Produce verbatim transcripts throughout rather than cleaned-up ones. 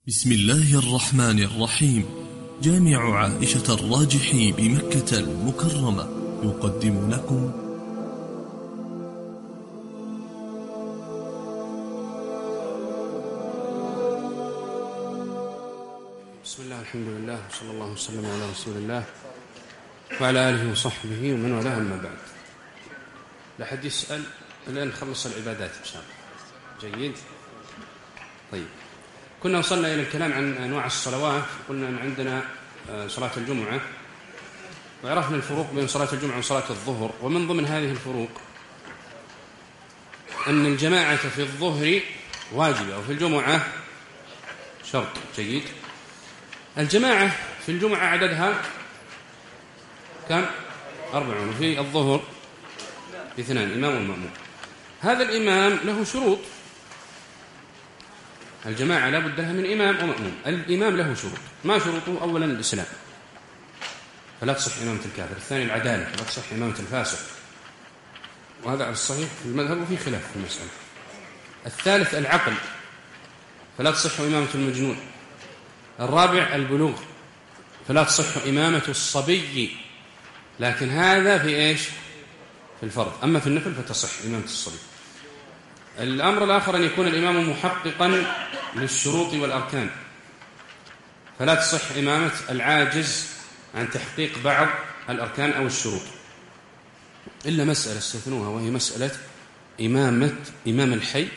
بسم الله الرحمن الرحيم. جامع عائشة الراجحي بمكة المكرمة يقدم لكم بسم الله الحمد لله وصلى الله وسلم على رسول الله وعلى آله وصحبه ومن والاه، أما بعد. لحد يسأل الآن نخلص العبادات إن شاء الله. جيد. طيب، كنا وصلنا إلى الكلام عن أنواع الصلوات. قلنا أن عندنا صلاة الجمعة، وعرفنا الفروق بين صلاة الجمعة وصلاة الظهر. ومن ضمن هذه الفروق أن الجماعة في الظهر واجبة وفي الجمعة شرط. جيد. الجماعة في الجمعة عددها كم؟ أربعون. وفي الظهر اثنان، إمام والمأموم. هذا الإمام له شروط. الجماعة لا بد لها من إمام ومأموم. الإمام له شروط. ما شروطه؟ أولا الإسلام، فلا تصح إمامة الكافر. الثاني العدالة، فلا تصح إمامة الفاسق، وهذا على الصحيح في المذهب وفي خلاف في المسألة. الثالث العقل، فلا تصح إمامة المجنون. الرابع البلوغ، فلا تصح إمامة الصبي، لكن هذا في إيش؟ في الفرض. أما في النفل فتصح إمامة الصبي. الأمر الآخر أن يكون الإمام محققا للشروط والأركان، فلا تصح إمامة العاجز عن تحقيق بعض الأركان أو الشروط، إلا مسألة استثنوها، وهي مسألة إمامة إمام الحي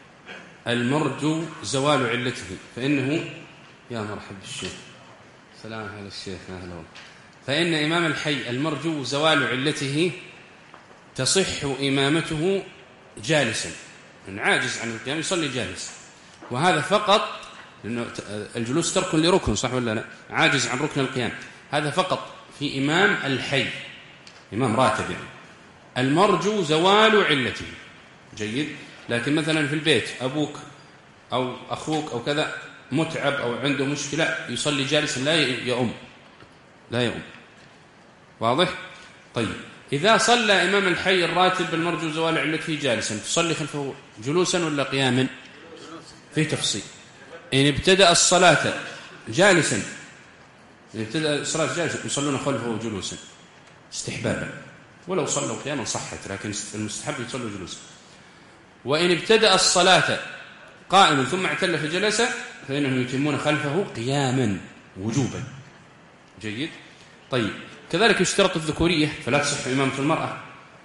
المرجو زوال علته، فإنه يا مرحب بالشيخ، سلام على الشيخ، أهلا والله. فإن إمام الحي المرجو زوال علته تصح إمامته جالسا، من عاجز عن القيام يصلي جالس، وهذا فقط لأنه الجلوس ترك لركن، صح ولا لا؟ عاجز عن ركن القيام، هذا فقط في إمام الحي، إمام راتب يعني، المرجو زوال علته. جيد. لكن مثلا في البيت أبوك أو أخوك أو كذا متعب أو عنده مشكلة يصلي جالسا، لا يؤم، لا يؤم. واضح؟ طيب، إذا صلى إمام الحي الراتب المرجو زوال علته جالسا، تصلي خلفه جلوسا ولا قياما؟ في تفصيل. إن ابتدأ الصلاة جالسا، إن ابتدأ الصلاة جالسا يصلون خلفه جلوسا استحبابا، ولو صلوا قياما صحت، لكن المستحب يصلوا جلوسا. وإن ابتدأ الصلاة قائما ثم اعتل فجلس، فإنهم يتمون خلفه قياما وجوبا. جيد. طيب، كذلك يشترط الذكورية، فلا تصح إمامة المرأة،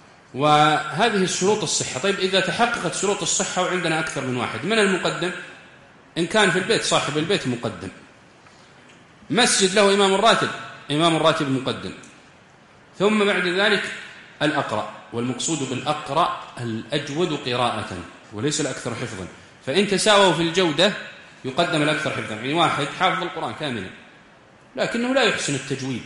وهذه الشروط الصحة. طيب، إذا تحققت شروط الصحة وعندنا أكثر من واحد، من المقدم؟ إن كان في البيت صاحب البيت مقدم، مسجد له إمام الراتب، إمام الراتب مقدم، ثم بعد ذلك الأقرأ، والمقصود بالأقرأ الأجود قراءة وليس الأكثر حفظا، فإن تساووا في الجودة يقدم الأكثر حفظا. يعني واحد حافظ القرآن كاملا لكنه لا يحسن التجويد،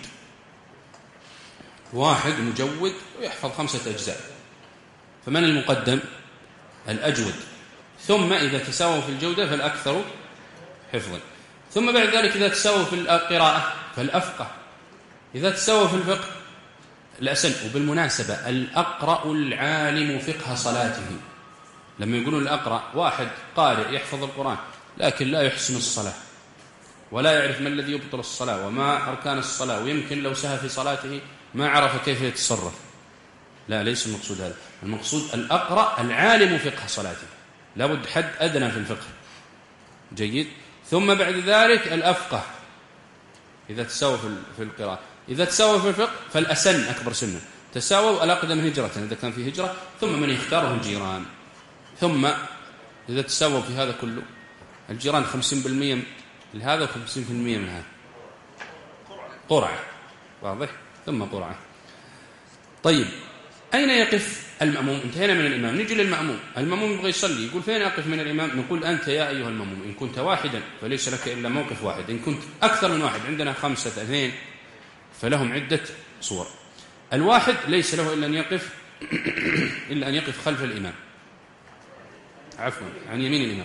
واحد مجود ويحفظ خمسة أجزاء، فمن المقدم؟ الأجود. ثم إذا تساووا في الجودة فالأكثر حفظا. ثم بعد ذلك إذا تساووا في القراءة فالأفقه. إذا تساووا في الفقه الأسن. وبالمناسبة الأقرأ العالم فقه صلاته. لما يقولون الأقرأ واحد قارئ يحفظ القرآن لكن لا يحسن الصلاة، ولا يعرف ما الذي يبطل الصلاة وما أركان الصلاة، ويمكن لو سهى في صلاته ما عرف كيف يتصرف. لا، ليس المقصود هذا. المقصود الأقرأ العالم فقه صلاته، لابد حد أدنى في الفقه. جيد. ثم بعد ذلك الأفقه إذا تساوى في القراءة. إذا تساوى في الفقه فالأسن أكبر سنا، تساووا الأقدم هجرة إذا كان في هجرة، ثم من يختاره الجيران. ثم إذا تساووا في هذا كله الجيران خمسين بالمئة لهذا وخمسين بالمئة من هذا، قرعة. واضح؟ ثم قرعة. طيب، أين يقف المأموم؟ انتهينا من الإمام، نجي للمأموم. المأموم يبغى يصلي، يقول فين أقف من الإمام؟ نقول أنت يا أيها المأموم إن كنت واحدا فليس لك إلا موقف واحد، إن كنت أكثر من واحد، عندنا خمسة اثنين فلهم عدة صور. الواحد ليس له إلا أن يقف إلا أن يقف خلف الإمام، عفوا عن يمين الإمام.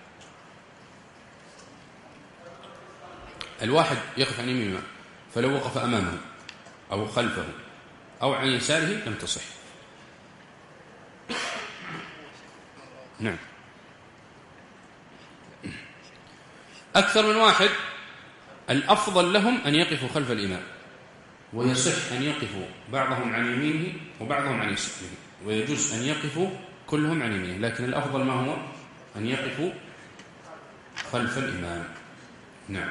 الواحد يقف عن يمين الإمام، فلو وقف أمامه أو خلفه أو عن يساره لم تصح. نعم. أكثر من واحد الأفضل لهم أن يقفوا خلف الإمام، ويصح أن يقفوا بعضهم عن يمينه وبعضهم عن يساره، ويجوز أن يقفوا كلهم عن يمينه، لكن الأفضل ما هو أن يقفوا خلف الإمام. نعم.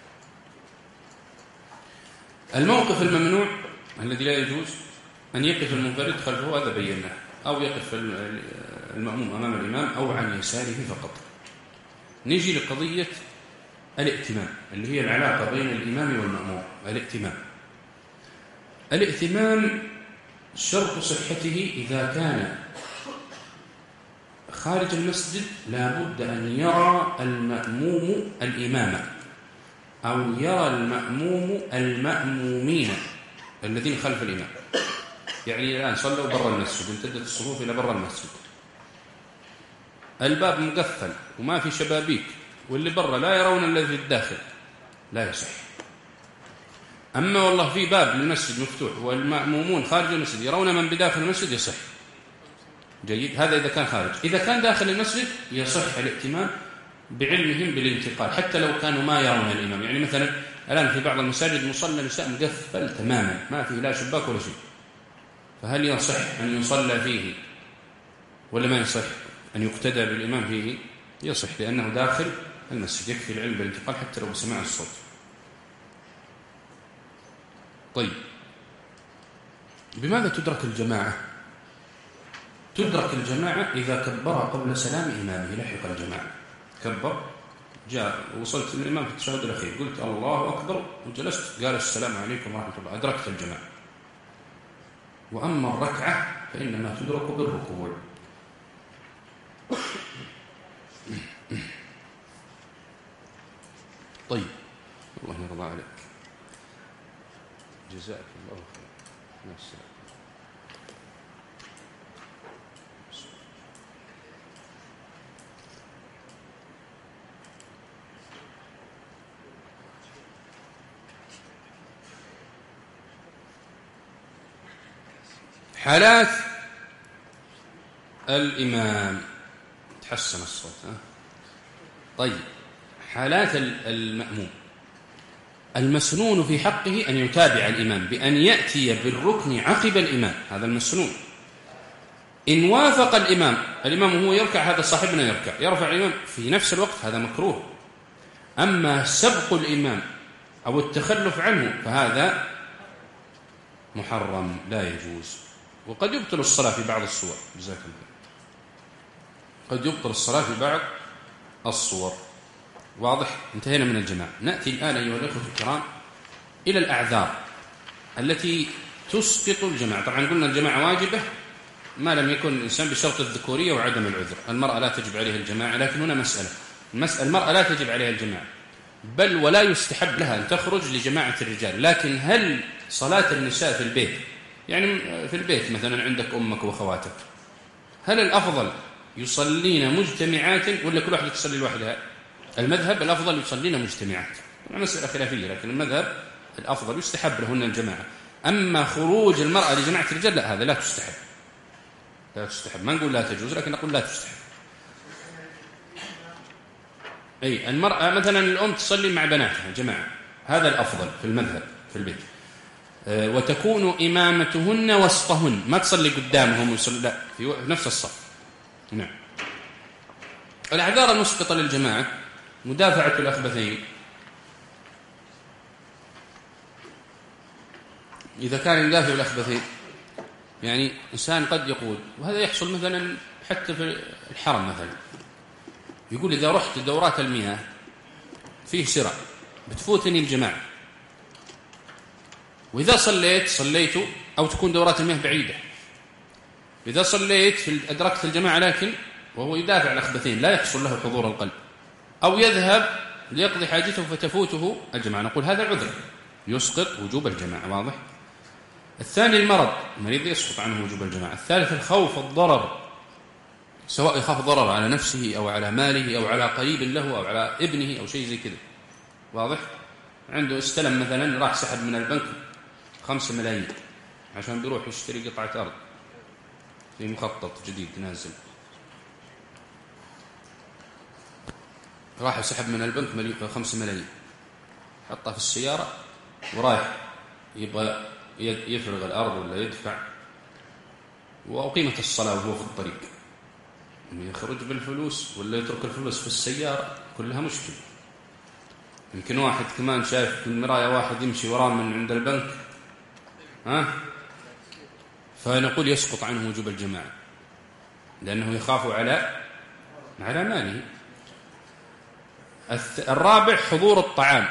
الموقف الممنوع الذي لا يجوز أن يقف المنفرد خلفه، هذا بيناه، أو يقف المأموم أمام الإمام أو عن يساره فقط. نيجي لقضية الائتمام اللي هي العلاقة بين الإمام والمأموم. الائتمام الائتمام شرط صحته إذا كان خارج المسجد لا بد أن يرى المأموم الإمامة، أو يرى المأموم المأمومين الذين خلف الإمام. يعني الآن صلوا برا المسجد، امتدت الصفوف إلى برا المسجد، الباب مقفل وما في شبابيك، واللي برا لا يرون الذي في الداخل، لا يصح. أما والله في باب للمسجد مفتوح والمأمومون خارج المسجد يرون من بداخل المسجد، يصح. جيد. هذا إذا كان خارج. إذا كان داخل المسجد يصح الائتمام بعلمهم بالانتقال، حتى لو كانوا ما يرون الإمام. يعني مثلا الآن في بعض المساجد مصلى نساء مقفل تماما، ما فيه لا شباك ولا شيء، فهل يصح أن يصلى فيه ولا ما يصح أن يقتدى بالإمام فيه؟ يصح، لأنه داخل المسجد، يكفي العلم بالانتقال حتى لو بسماع الصوت. طيب، بماذا تدرك الجماعة؟ تدرك الجماعة إذا كبر قبل سلام إمامه، لحق الجماعة، كبر، جاء وصلت الإمام في التشهد الأخير، قلت الله أكبر وجلست، قال السلام عليكم ورحمة الله، أدركت الجماعة. وأما الركعة فإنما تدرك بالركوع. طيب، الله يرضى عليك، جزاك الله خير. نفسك حالات الإمام، تحسن الصوت. ها؟ طيب، حالات المأموم، المسنون في حقه أن يتابع الإمام بأن يأتي بالركن عقب الإمام، هذا المسنون. إن وافق الإمام، الإمام هو يركع، هذا صاحبنا يركع، يرفع الإمام في نفس الوقت، هذا مكروه. أما سبق الإمام أو التخلف عنه فهذا محرم، لا يجوز. وقد يبطل الصلاة في بعض الصور، جزاك الله، قد يبطل الصلاة في بعض الصور. واضح؟ انتهينا من الجماعة. نأتي الآن أيها الأخوة الكرام إلى الأعذار التي تسقط الجماعة. طبعا قلنا الجماعة واجبة ما لم يكن الإنسان بشرط الذكورية وعدم العذر. المرأة لا تجب عليها الجماعة، لكن هنا مسألة المسألة المرأة لا تجب عليها الجماعة، بل ولا يستحب لها أن تخرج لجماعة الرجال. لكن هل صلاة النساء في البيت، يعني في البيت مثلا عندك أمك وأخواتك، هل الأفضل يصلين مجتمعات ولا كل واحدة تصلي لوحدها؟ المذهب الأفضل يصلين مجتمعات، مسألة خلافية، لكن المذهب الأفضل يستحب لهن الجماعة. أما خروج المرأة لجماعة الرجال لا، هذا لا تستحب، لا تستحب. ما نقول لا تجوز، لكن نقول لا تستحب. أي المرأة مثلا الأم تصلي مع بناتها جماعة، هذا الأفضل في المذهب في البيت. أه وتكون إمامتهن وسطهن، ما تصلي قدامهم ويصلي، لا، في نفس الصف. نعم. الأعذار المسقطة للجماعة: مدافعة الأخبثين، إذا كان يدافع الأخبثين، يعني إنسان قد يقول، وهذا يحصل مثلا حتى في الحرم مثلا، يقول إذا رحت دورات المياه فيه سرعة بتفوتني الجماعة، وإذا صليت صليت، أو تكون دورات المياه بعيدة، إذا صليت أدركت الجماعة، لكن وهو يدافع الأخبثين لا يحصل له حضور القلب، أو يذهب ليقضي حاجته فتفوته الجماعة، نقول هذا عذر يسقط وجوب الجماعة. واضح؟ الثاني المرض، المريض يسقط عنه وجوب الجماعة. الثالث الخوف، الضرر، سواء يخاف ضرر على نفسه أو على ماله أو على قريب له أو على ابنه أو شيء زي كذا. واضح؟ عنده استلم مثلا، راح سحب من البنك خمسة ملايين عشان بيروح يشتري قطعة أرض في مخطط جديد نازل، راح يسحب من البنك مليون خمس ملايين، حطها في السيارة ورايح يبغى يفرغ الأرض ولا يدفع، وأقيمت الصلاة وهو في الطريق، يخرج بالفلوس ولا يترك الفلوس في السيارة، كلها مشكلة. يمكن واحد كمان شايف في المراية واحد يمشي وراه من عند البنك، ها، فنقول يسقط عنه وجوب الجماعة لأنه يخاف على على ماله. الرابع حضور الطعام،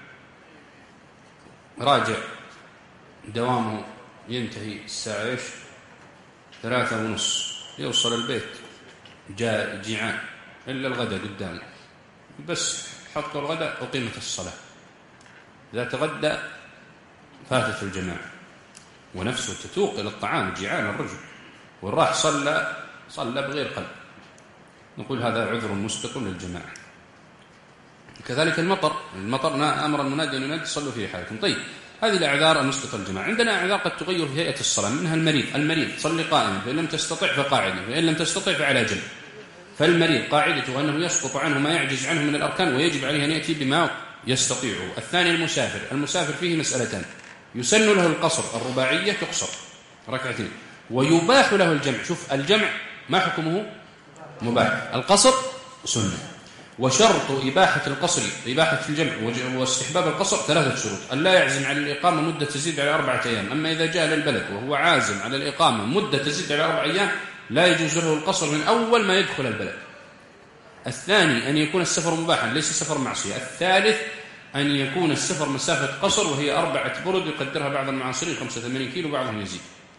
راجع دوامه ينتهي الساعة ايش؟ ثلاثة ونص، يوصل البيت جاء جيعان إلا الغداء قدامه، بس حطوا الغداء وقيمة الصلاة، إذا تغدى فاتت الجماعة، ونفسه تتوق إلى الطعام جيعان الرجل، والراح صلى صلى بغير قلب، نقول هذا عذر مسبق للجماعة. كذلك المطر، المطر أمر المنادي أن ينادي صلوا في حالكم. طيب، هذه الأعذار المسبقة للجماعة. عندنا أعذار قد تغير في هيئة الصلاة، منها المريض، المريض صلي قائما، فإن لم تستطع فقاعدا، فإن لم تستطع فعلى جنب. فالمريض قاعدته أنه يسقط عنه ما يعجز عنه من الأركان، ويجب عليه أن يأتي بما يستطيعه. الثاني المسافر، المسافر فيه مسألتان، يسن له القصر، الرباعية تقصر ركعتين، ويباح له الجمع. شوف الجمع ما حكمه؟ مباح. القصر سنة. وشرط إباحة القصر، إباحة الجمع واستحباب القصر ثلاثة شروط: أن لا يعزم على الإقامة مدة تزيد على أربعة أيام. أما إذا جاء للبلد وهو عازم على الإقامة مدة تزيد على أربع أيام لا يجوز له القصر من أول ما يدخل البلد. الثاني أن يكون السفر مباحا ليس سفر معصية. الثالث أن يكون السفر مسافة قصر وهي أربعة برد يقدرها بعض المعاصرين خمسة وثمانين كيلو، بعضهم يزيد.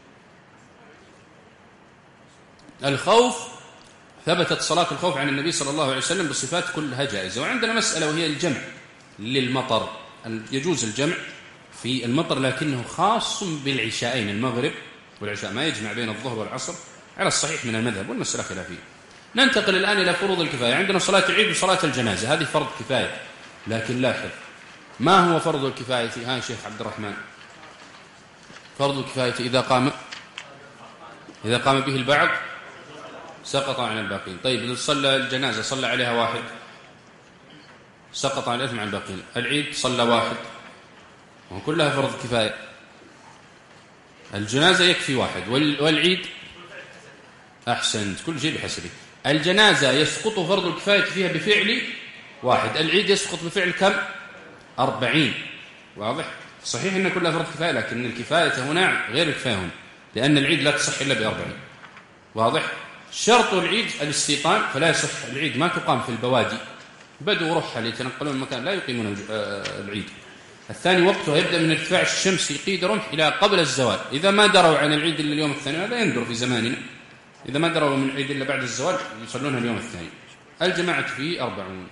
الخوف، ثبتت صلاة الخوف عن النبي صلى الله عليه وسلم بصفات كلها جائزة. وعندنا مسألة وهي الجمع للمطر، يجوز الجمع في المطر لكنه خاص بالعشاءين، المغرب والعشاء، ما يجمع بين الظهر والعصر على الصحيح من المذهب، والمسألة خلافية. ننتقل الآن إلى فروض الكفاية. عندنا صلاة العيد وصلاة الجنازة، هذه فرض كفاية، لكن لاحظ ما هو فرض الكفاية؟ ها شيخ عبد الرحمن، فرض الكفاية إذا قام إذا قام به البعض سقط عن الباقين. طيب إذا صلى الجنازة صلى عليها واحد سقط عن الإثم عن الباقين. العيد صلى واحد، وكلها فرض كفاية. الجنازة يكفي واحد، والعيد أحسنت، كل شيء بحسبه. الجنازة يسقط فرض الكفاية فيها بفعل واحد، العيد يسقط بفعل كم؟ أربعين. واضح؟ صحيح إن كلها فرض كفاية، لكن الكفاية هنا غير الكفاية هنا، لأن العيد لا تصح إلا بأربعين. واضح؟ شرط العيد الاستيطان، فلا يصح العيد ما تقام في البوادي، بدو رحل يتنقلون المكان لا يقيمون العيد. الثاني وقته يبدأ من ارتفاع الشمس يقيد رمح إلى قبل الزوال. إذا ما دروا عن العيد إلا اليوم الثاني، هذا يندر في زماننا، إذا ما دروا من العيد إلا بعد الزوال يصلونها اليوم الثاني. الجماعة فيه أربعون،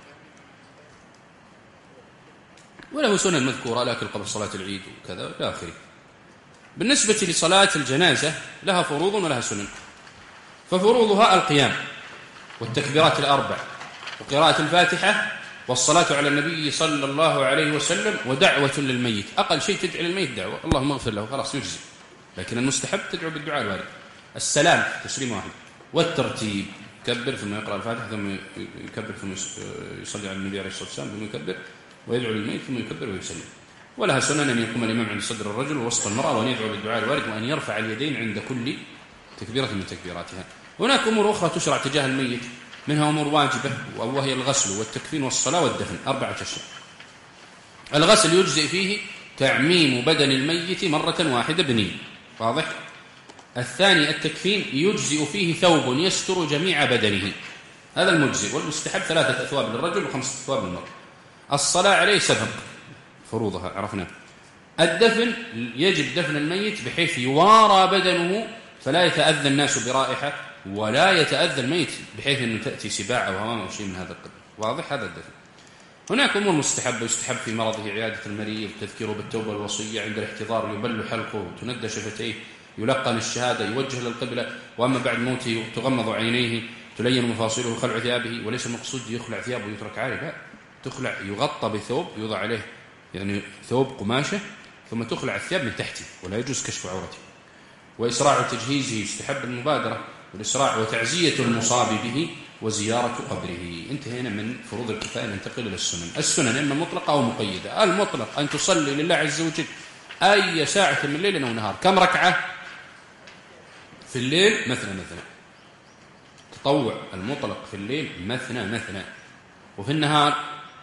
وله سنن مذكورة لكن قبل صلاة العيد وكذا إلى آخره. بالنسبة لصلاة الجنازة لها فروض ولها سنن. ففروضها القيام والتكبيرات الأربع وقراءة الفاتحة والصلاة على النبي صلى الله عليه وسلم ودعوة للميت. أقل شيء تدعي للميت دعوة، اللهم اغفر له، خلاص يجزي. لكن المستحب تدعو بالدعاء الوارد. السلام تسليم واحد، والترتيب يكبر ثم يقرأ الفاتحة ثم يكبر ثم يصلي على النبي عليه الصلاة والسلام ثم يكبر ويدعو للميت ثم يكبر ويسلم. ولها سنن أن يقوم الإمام عند صدر الرجل ووسط المرأة وأن يدعو بالدعاء الوارد وأن يرفع اليدين عند كل تكبيرة من تكبيراتها. هناك أمور أخرى تشرع تجاه الميت، منها أمور واجبة وهي الغسل والتكفين والصلاة والدفن، أربعة أشياء. الغسل يجزئ فيه تعميم بدن الميت مرة واحدة بنية، واضح؟ الثاني التكفين يجزئ فيه ثوب يستر جميع بدنه، هذا المجزئ. والمستحب ثلاثة أثواب للرجل وخمسة أثواب للمرأة. الصلاة عليه سبق فروضها عرفنا. الدفن يجب دفن الميت بحيث يوارى بدنه فلا يتأذى الناس برائحة ولا يتأذى الميت بحيث أنه تأتي سباع أو هوام أو شيء من هذا القبيل، واضح؟ هذا الدفن. هناك أمور مستحبة، يستحب في مرضه عيادة المريض، تذكيره بالتوبة الوصية، عند الاحتضار يبل حلقه، تندى شفتيه، يلقن الشهادة، يوجه للقبلة، وأما بعد موته تغمض عينيه، تلين مفاصله، خلع ثيابه. وليس المقصود يخلع ثيابه ويترك عاري، لا، تخلع يغطى بثوب يوضع عليه يعني ثوب قماشة ثم تخلع الثياب من تحته ولا يجوز كشف عورته. وإسراع تجهيزه، يستحب المبادرة والإسراع، وتعزية المصاب به وزيارة قبره. انتهينا من فروض الكفاية، ننتقل إلى السنن. السنن إما مطلقة أو مقيدة. المطلق أن تصلي لله عز وجل أي ساعة من ليل أو نهار. كم ركعة في الليل؟ مثنى مثنى. تطوع المطلق في الليل مثنى مثنى، وفي النهار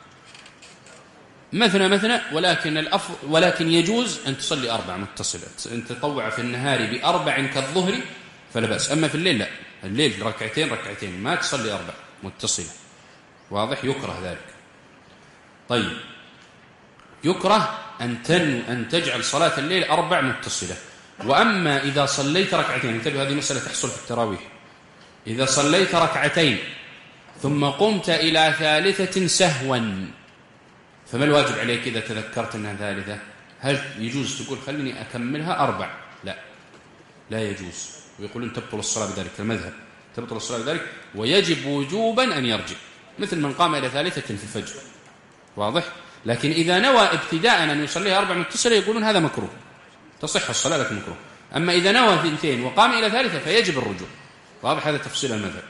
مثنى مثنى، ولكن الأفضل ولكن يجوز أن تصلي أربع متصلات. أن تطوع في النهار بأربع كالظهر فلا بأس، أما في الليل لا، الليل ركعتين ركعتين، ما تصلي أربع متصلة. واضح؟ يكره ذلك. طيب، يكره أن تن أن تجعل صلاة الليل أربع متصلة. وأما إذا صليت ركعتين، انتبه هذه مسألة تحصل في التراويح، إذا صليت ركعتين ثم قمت إلى ثالثة سهوا، فما الواجب عليك إذا تذكرت أنها ثالثة؟ هل يجوز تقول خليني أكملها أربع؟ لا، لا يجوز. ويقولون تبطل الصلاة بذلك، المذهب تبطل الصلاة بذلك، ويجب وجوبا أن يرجع، مثل من قام إلى ثالثة في الفجر. واضح؟ لكن إذا نوى ابتداء أن يصليها أربع متصلة يقولون هذا مكروه، تصح الصلاة لكن مكروه. أما إذا نوى ثنتين وقام إلى ثالثة فيجب الرجوع. واضح؟ هذا تفصيل المذهب.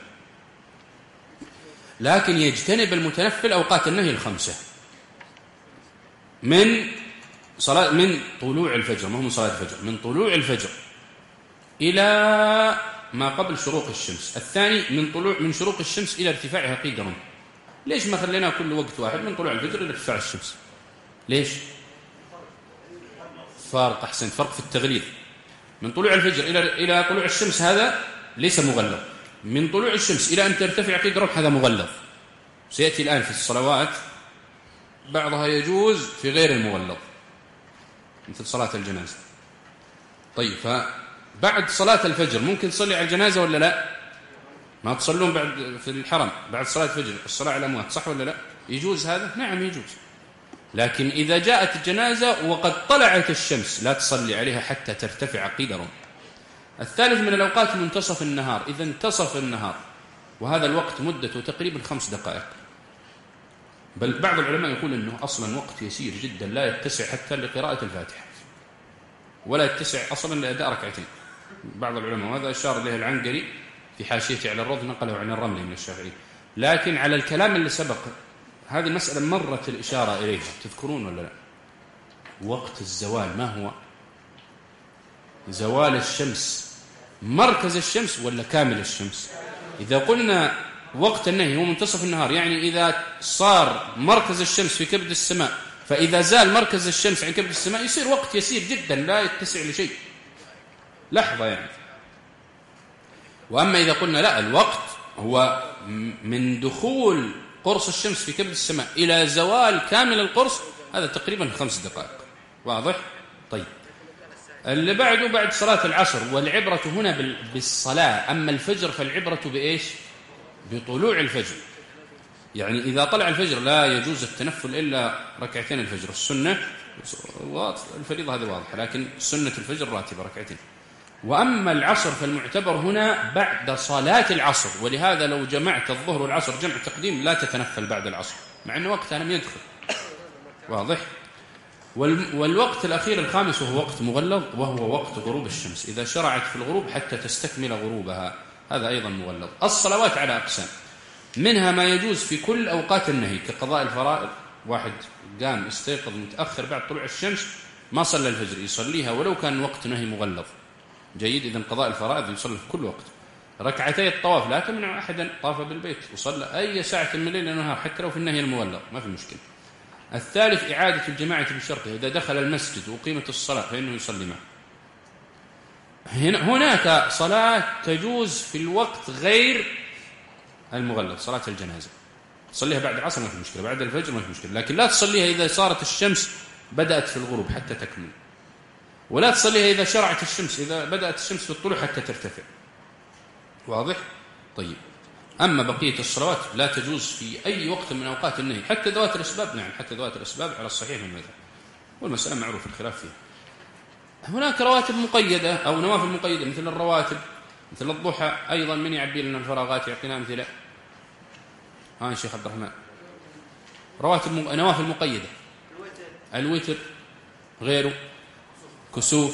لكن يجتنب المتنفل أوقات النهي الخمسة، من صلاة من طلوع الفجر، ما هو من صلاة الفجر، من طلوع الفجر إلى ما قبل شروق الشمس. الثاني من طلوع من شروق الشمس إلى ارتفاعها قيدرا. ليش ما خلينا كل وقت واحد من طلوع الفجر إلى ارتفاع الشمس؟ ليش؟ فارق، أحسن، فرق في التغليظ. من طلوع الفجر إلى إلى طلوع الشمس هذا ليس مغلظ، من طلوع الشمس إلى أن ترتفع قيدرا هذا مغلظ. سيأتي الآن في الصلوات بعضها يجوز في غير المغلظ، مثل صلاة الجنازة. طيب، فبعد صلاة الفجر ممكن تصلي على الجنازة ولا لا؟ ما تصلون بعد في الحرم بعد صلاة الفجر الصلاة على الأموات، صح ولا لا؟ يجوز هذا؟ نعم يجوز. لكن إذا جاءت الجنازة وقد طلعت الشمس لا تصلي عليها حتى ترتفع قدرا. الثالث من الأوقات منتصف النهار، إذا انتصف النهار وهذا الوقت مدته تقريبا خمس دقائق، بل بعض العلماء يقول أنه أصلا وقت يسير جدا لا يتسع حتى لقراءة الفاتحة، ولا يتسع أصلا لأداء ركعتين. بعض العلماء، وهذا أشار إليه العنقري في حاشيته على الرد، نقله عن الرملي من الشافعي. لكن على الكلام اللي سبق، هذه المسألة مرت الإشارة إليها، تذكرون ولا لا؟ وقت الزوال ما هو؟ زوال الشمس مركز الشمس ولا كامل الشمس؟ إذا قلنا وقت النهي هو منتصف النهار، يعني إذا صار مركز الشمس في كبد السماء، فإذا زال مركز الشمس عن كبد السماء يصير وقت يسير جدا لا يتسع لشيء، لحظة يعني. وأما إذا قلنا لا، الوقت هو من دخول قرص الشمس في كبد السماء إلى زوال كامل القرص، هذا تقريبا خمس دقائق. واضح؟ طيب، اللي بعده بعد صلاة العصر، والعبرة هنا بالصلاة. أما الفجر فالعبرة بإيش؟ بطلوع الفجر. يعني إذا طلع الفجر لا يجوز التنفل إلا ركعتين الفجر. السنة الفريضة هذه واضحة، لكن سنة الفجر راتبة ركعتين. وأما العصر فالمعتبر هنا بعد صلاة العصر، ولهذا لو جمعت الظهر والعصر جمع تقديم لا تتنفل بعد العصر، مع أن وقتها لم يدخل. واضح؟ والوقت الأخير الخامس وهو وقت مغلظ، وهو وقت غروب الشمس، إذا شرعت في الغروب حتى تستكمل غروبها، هذا أيضا مغلظ. الصلوات على أقسام، منها ما يجوز في كل أوقات النهي كقضاء الفرائض. واحد قام استيقظ متأخر بعد طلوع الشمس ما صلى الفجر، يصليها ولو كان وقت نهي مغلظ، جيد. إذن قضاء الفرائض يصلي في كل وقت. ركعتي الطواف لا تمنع أحدا طاف بالبيت وصلى أي ساعة من الليل ونهار حتى لو في النهي المغلظ، ما في مشكلة. الثالث إعادة الجماعة بشرطه، إذا دخل المسجد وقيمة الصلاة فإنه يصلي معه. هناك صلاة تجوز في الوقت غير المغلظ، صلاة الجنازة تصليها بعد العصر ما في مشكلة، بعد الفجر ما في مشكلة، لكن لا تصليها إذا صارت الشمس بدأت في الغروب حتى تكمل، ولا تصليها إذا شرعت الشمس، إذا بدأت الشمس في الطلوع حتى ترتفع. واضح؟ طيب، أما بقية الصلوات لا تجوز في أي وقت من أوقات النهي، حتى ذوات الأسباب. نعم، حتى ذوات الأسباب على الصحيح من المذهب، والمسألة معروف الخلاف فيها. هناك رواتب مقيدة أو نوافل مقيدة، مثل الرواتب، مثل الضحى. أيضا من يعبي لنا الفراغات يعطينا أمثلة؟ ها شيخ عبد الرحمن. رواتب م... نوافل مقيدة، الوتر، غيره، كسوف،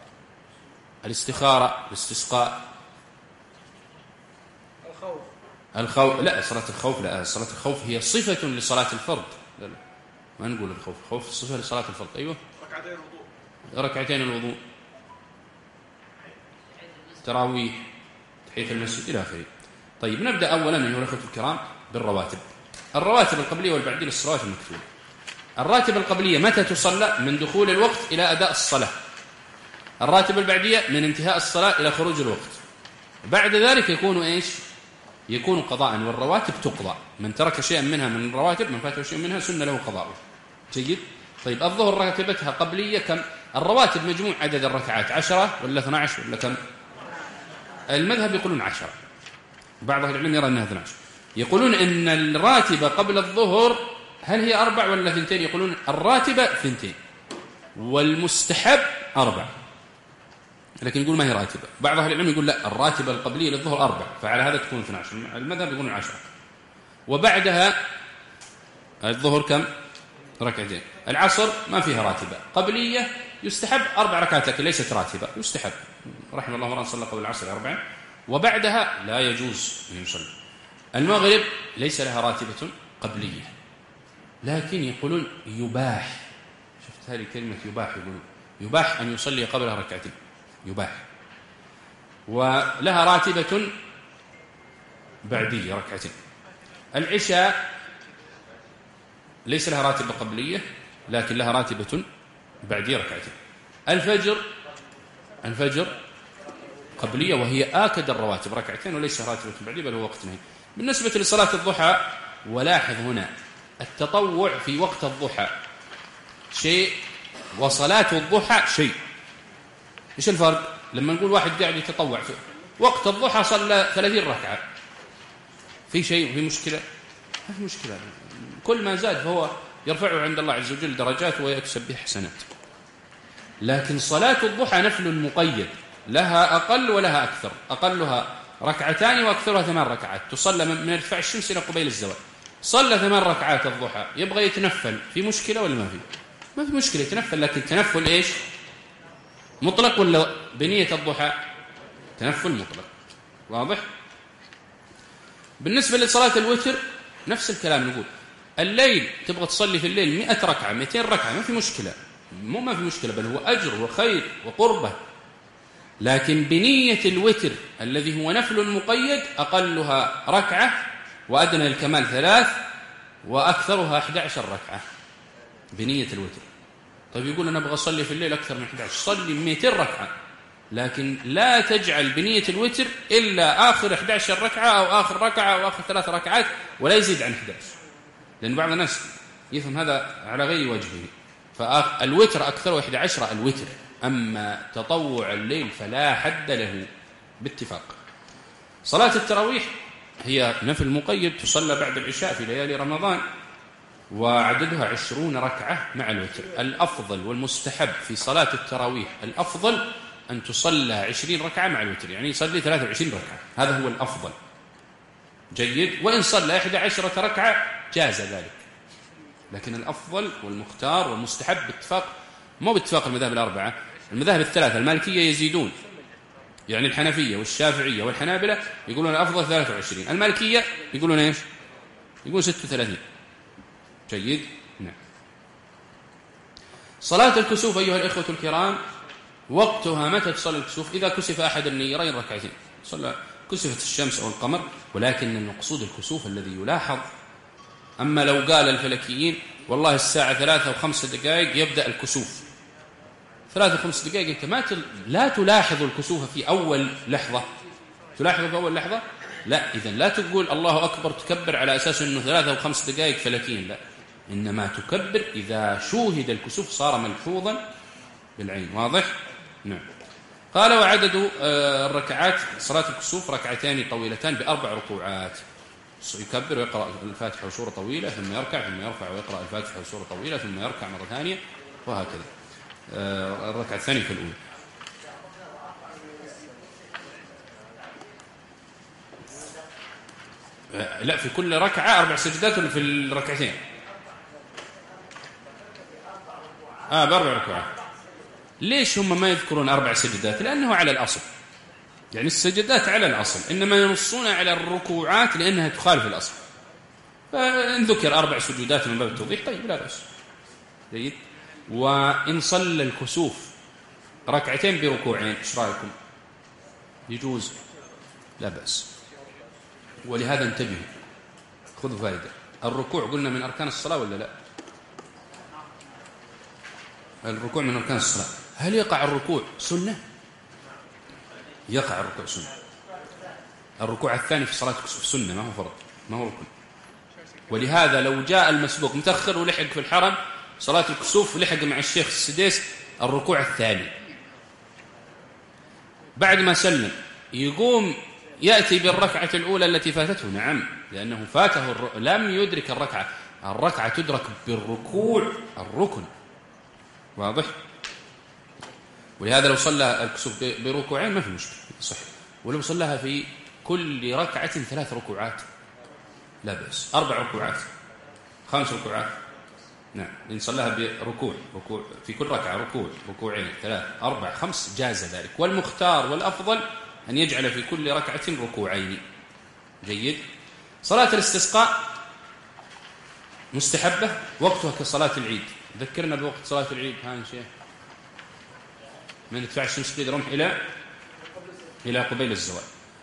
الاستخارة، الاستسقاء، الخوف لا، صلاة الخوف لا، صلاة الخوف هي صفة لصلاة الفرض. لا لا ما نقول الخوف، الخوف صفة لصلاة الفرض. أيوة ركعتين الوضوء، ركعتين الوضوء، تراويح، تحية المسجد إلى آخره. طيب نبدأ أولا أيها الأخوة الكرام بالرواتب. الرواتب القبلية والبعدية للصلوات المكتوبة. الراتب القبلية متى تصلى؟ من دخول الوقت إلى أداء الصلاة. الراتب البعدية من انتهاء الصلاة إلى خروج الوقت. بعد ذلك يكون إيش؟ يكون قضاء، والرواتب تقضى. من ترك شيئا منها من الرواتب، من فاته شيئا منها، سن له قضاءه. جيد. طيب الظهر راتبتها قبلية كم؟ الرواتب مجموع عدد الركعات عشرة ولا اثنا عشر ولا كم؟ المذهب يقولون عشرة، بعض أهل العلم يرى أنها اثنا عشر. يقولون إن الراتبة قبل الظهر هل هي أربع ولا ثنتين؟ يقولون الراتبة ثنتين والمستحب أربع، لكن يقول ما هي راتبة. بعض أهل العلم يقول لا، الراتبة القبلية للظهر أربع، فعلى هذا تكون اثنا عشر. المذهب يقولون عشرة. وبعدها الظهر كم؟ ركعتين. العصر ما فيها راتبة قبلية، يستحب أربع ركعات لكن ليست راتبة، يستحب. رحمه الله مرة صلى قبل العصر أربعا، وبعدها لا يجوز أن يصلي. المغرب ليس لها راتبة قبلية، لكن يقولون يباح. شفت هذه كلمة يباح، يقولون يباح أن يصلي قبلها ركعتين، يباح. ولها راتبة بعدية ركعتين. العشاء ليس لها راتبة قبلية، لكن لها راتبة بعدية ركعتين. الفجر الفجر قبلية وهي آكد الرواتب ركعتين، وليس راتبة بعدية بل هو وقت نهي. بالنسبة لصلاة الضحى، ولاحظ هنا التطوع في وقت الضحى شيء وصلاة الضحى شيء. إيش الفرق؟ لما نقول واحد قاعد يتطوع في وقت الضحى صلى ثلاثين ركعة، في شيء، في مشكلة؟ ما في مشكلة. كل ما زاد فهو يرفعه عند الله عز وجل درجات ويكسب به حسنات. لكن صلاة الضحى نفل مقيد، لها أقل ولها أكثر. أقلها ركعتان وأكثرها ثمان ركعات، تصلى من ارتفاع الشمس إلى قبيل الزوال. صلى ثمان ركعات الضحى، يبغى يتنفل، في مشكلة ولا ما في؟ ما في مشكلة يتنفل، لكن تنفل إيش؟ مطلق ولا بنية الضحى؟ تنفل مطلق. واضح؟ بالنسبة لصلاة الوتر نفس الكلام. نقول الليل تبغى تصلي في الليل مئة ركعة مئتين ركعة، ما في مشكلة، مو ما في مشكلة، بل هو أجر وخير وقربة. لكن بنية الوتر الذي هو نفل مقيد أقلها ركعة وأدنى الكمال ثلاث وأكثرها أحد عشر ركعة بنية الوتر. طيب يقول أنا أبغى أصلي في الليل أكثر من أحد عشر، صلي مئتين ركعة، لكن لا تجعل بنية الوتر إلا آخر أحد عشر ركعة أو آخر ركعة أو آخر ثلاث ركعات ولا يزيد عن أحد عشر، لأن بعض الناس يفهم هذا على غير وجهه. فالوتر أكثر أحد عشر الوتر، أما تطوع الليل فلا حد له باتفاق. صلاة التراويح هي نفل مقيد، تصلى بعد العشاء في ليالي رمضان، وعددها عشرون ركعة مع الوتر. الأفضل والمستحب في صلاة التراويح الأفضل أن تصلى عشرين ركعة مع الوتر، يعني يصلي ثلاثة وعشرين ركعة، هذا هو الأفضل. جيد. وإن صلى إحدى عشرة ركعة جاز ذلك، لكن الأفضل والمختار والمستحب باتفاق، مو باتفاق المذاهب الأربعة، المذاهب الثلاثة. المالكية يزيدون، يعني الحنفية والشافعية والحنابلة يقولون الأفضل ثلاثة وعشرين، المالكية يقولون إيش؟ يقولون ستة وثلاثين. جيد. نعم. صلاة الكسوف أيها الإخوة الكرام، وقتها متى تصلي الكسوف؟ إذا كسف أحد النيرين ركعتين، صلى كسفت الشمس أو القمر، ولكن المقصود الكسوف الذي يلاحظ. أما لو قال الفلكيين والله الساعة ثلاثة وخمس دقائق يبدأ الكسوف، ثلاثة وخمس دقائق أنت ما تل... لا تلاحظ الكسوف في أول لحظة، تلاحظه في أول لحظة؟ لا. إذن لا تقول الله أكبر تكبر على أساس أنه ثلاثة وخمس دقائق فلكيين، لا، إنما تكبر إذا شوهد الكسوف صار ملحوظا بالعين. واضح؟ نعم. قال وعدد الركعات صلاة الكسوف ركعتان طويلتان بأربع ركوعات، يكبر ويقرأ الفاتحة وسورة طويلة ثم يركع ثم يرفع ويقرأ الفاتحة وسورة طويلة ثم يركع مرة ثانية، وهكذا. الركعة الثانية كالأولى. لا، في كل ركعة أربع سجدات في الركعتين. آه بأربع ركعات. ليش هم ما يذكرون أربع سجدات؟ لأنه على الأصل يعني السجدات على الأصل، إنما ينصون على الركوعات لأنها تخالف الأصل. فإن ذكر أربع سجودات من باب التوضيح طيب لا بأس. جيد. وإن صلى الكسوف ركعتين بركوعين إيش رأيكم؟ يجوز؟ لا بأس. ولهذا انتبهوا، خذوا فائدة. الركوع قلنا من أركان الصلاة ولا لا؟ الركوع من أركان الصلاة. هل يقع الركوع سنة؟ يقع الركوع سنة. الركوع الثاني في صلاة الكسوف سنة، ما هو فرض، ما هو ركن. ولهذا لو جاء المسبوق متأخر ولحق في الحرم صلاة الكسوف ولحق مع الشيخ السديس الركوع الثاني، بعد ما سلم يقوم يأتي بالركعة الأولى التي فاتته؟ نعم، لأنه فاته الر... لم يدرك الركعة. الركعة تدرك بالركوع الركن، واضح؟ ولهذا لو صلى الكسوف بركوعين ما في مشكلة صحيح، ولو صلاها في كل ركعة ثلاث ركوعات لا بأس. أربع ركوعات، خمس ركوعات، نعم، إن صلاها بركوع ركوع في كل ركعة ركوع ركوعين ثلاث أربع خمس جاز ذلك. والمختار والأفضل أن يجعل في كل ركعة ركوعين. جيد. صلاة الاستسقاء مستحبة، وقتها كصلاة العيد. ذكرنا بوقت صلاة العيد ها يا شيخ. من ادفع الشمس قيد رمح إلى إلى قبيل الزوال.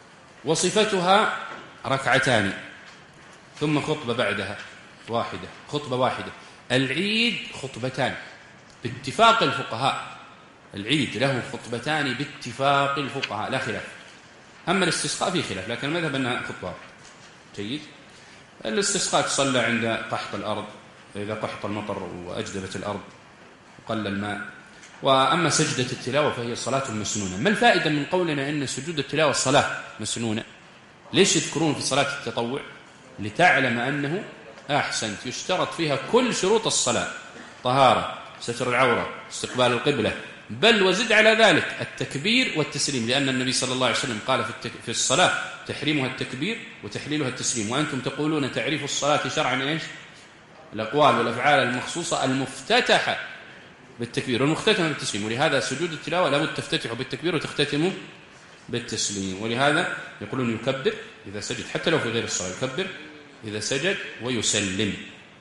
وصفتها ركعتان ثم خطبة بعدها واحدة، خطبة واحدة. العيد خطبتان باتفاق الفقهاء، العيد له خطبتان باتفاق الفقهاء لا خلاف. أما الاستسقاء فيه خلاف، لكن المذهب أنها خطبة. جيد. الاستسقاء تصلى عند قحط الأرض، إذا قحط المطر وأجدبت الأرض وقل الماء. وأما سجدة التلاوة فهي صلاة مسنونة. ما الفائدة من قولنا أن سجود التلاوة صلاة مسنونة؟ ليش يذكرون في صلاة التطوع؟ لتعلم أنه أحسنت يشترط فيها كل شروط الصلاة: طهارة، ستر العورة، استقبال القبلة، بل وزد على ذلك التكبير والتسليم، لأن النبي صلى الله عليه وسلم قال في, التك... في الصلاة تحريمها التكبير وتحليلها التسليم، وأنتم تقولون تعريف الصلاة شرعا إيش؟ الأقوال والأفعال المخصوصة المفتتحة بالتكبير والمختتمة بالتسليم. ولهذا سجود التلاوة لابد تفتتح بالتكبير وتختتم بالتسليم. ولهذا يقولون يكبر إذا سجد حتى لو في غير الصلاة، يكبر إذا سجد ويسلم،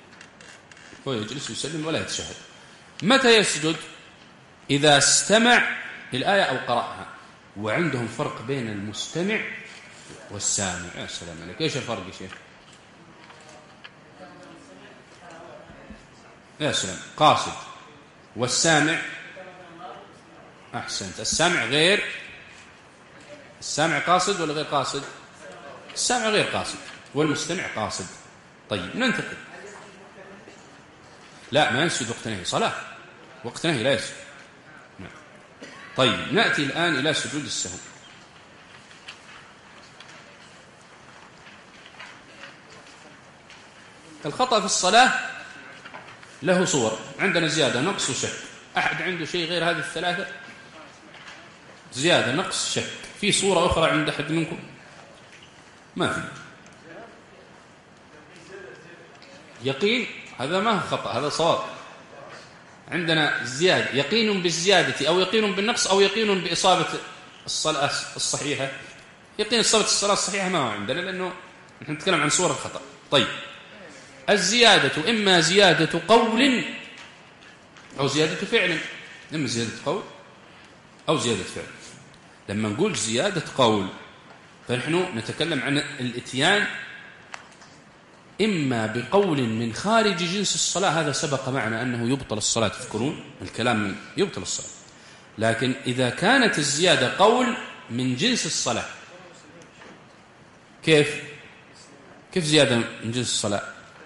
هو يجلس يسلم ولا يتشهد. متى يسجد؟ إذا استمع الآية أو قرأها. وعندهم فرق بين المستمع والسامع. يا سلام عليك، إيش الفرق يا شيخ؟ يا سلام. قاصد والسامع. أحسنت. السامع غير السامع قاصد ولا غير قاصد؟ السامع غير قاصد والمستمع قاصد. طيب ننتقل. لا ما يسجد وقت نهي، صلاة وقت نهي لا يسجد. نعم. طيب نأتي الآن إلى سجود السهو. الخطأ في الصلاة له صور. عندنا زيادة، نقص، وشك. أحد عنده شيء غير هذه الثلاثة؟ زيادة، نقص، شك. في صورة أخرى عند أحد منكم؟ ما في. يقين هذا ما هو خطأ، هذا صواب. عندنا زيادة، يقين بالزيادة أو يقين بالنقص أو يقين بإصابة الصلاة الصحيحة. يقين إصابة الصلاة الصحيحة ما هو عندنا، لأنه نحن نتكلم عن صور الخطأ. طيب الزيادة إما زيادة قول أو زيادة فعل. إما زيادة قول أو زيادة فعل. لما نقول زيادة قول فنحن نتكلم عن الاتيان إما بقول من خارج جنس الصلاة، هذا سبق معنا أنه يبطل الصلاة، تذكرون الكلام يبطل الصلاة. لكن إذا كانت الزيادة قول من جنس الصلاة، كيف كيف زيادة من جنس الصلاة؟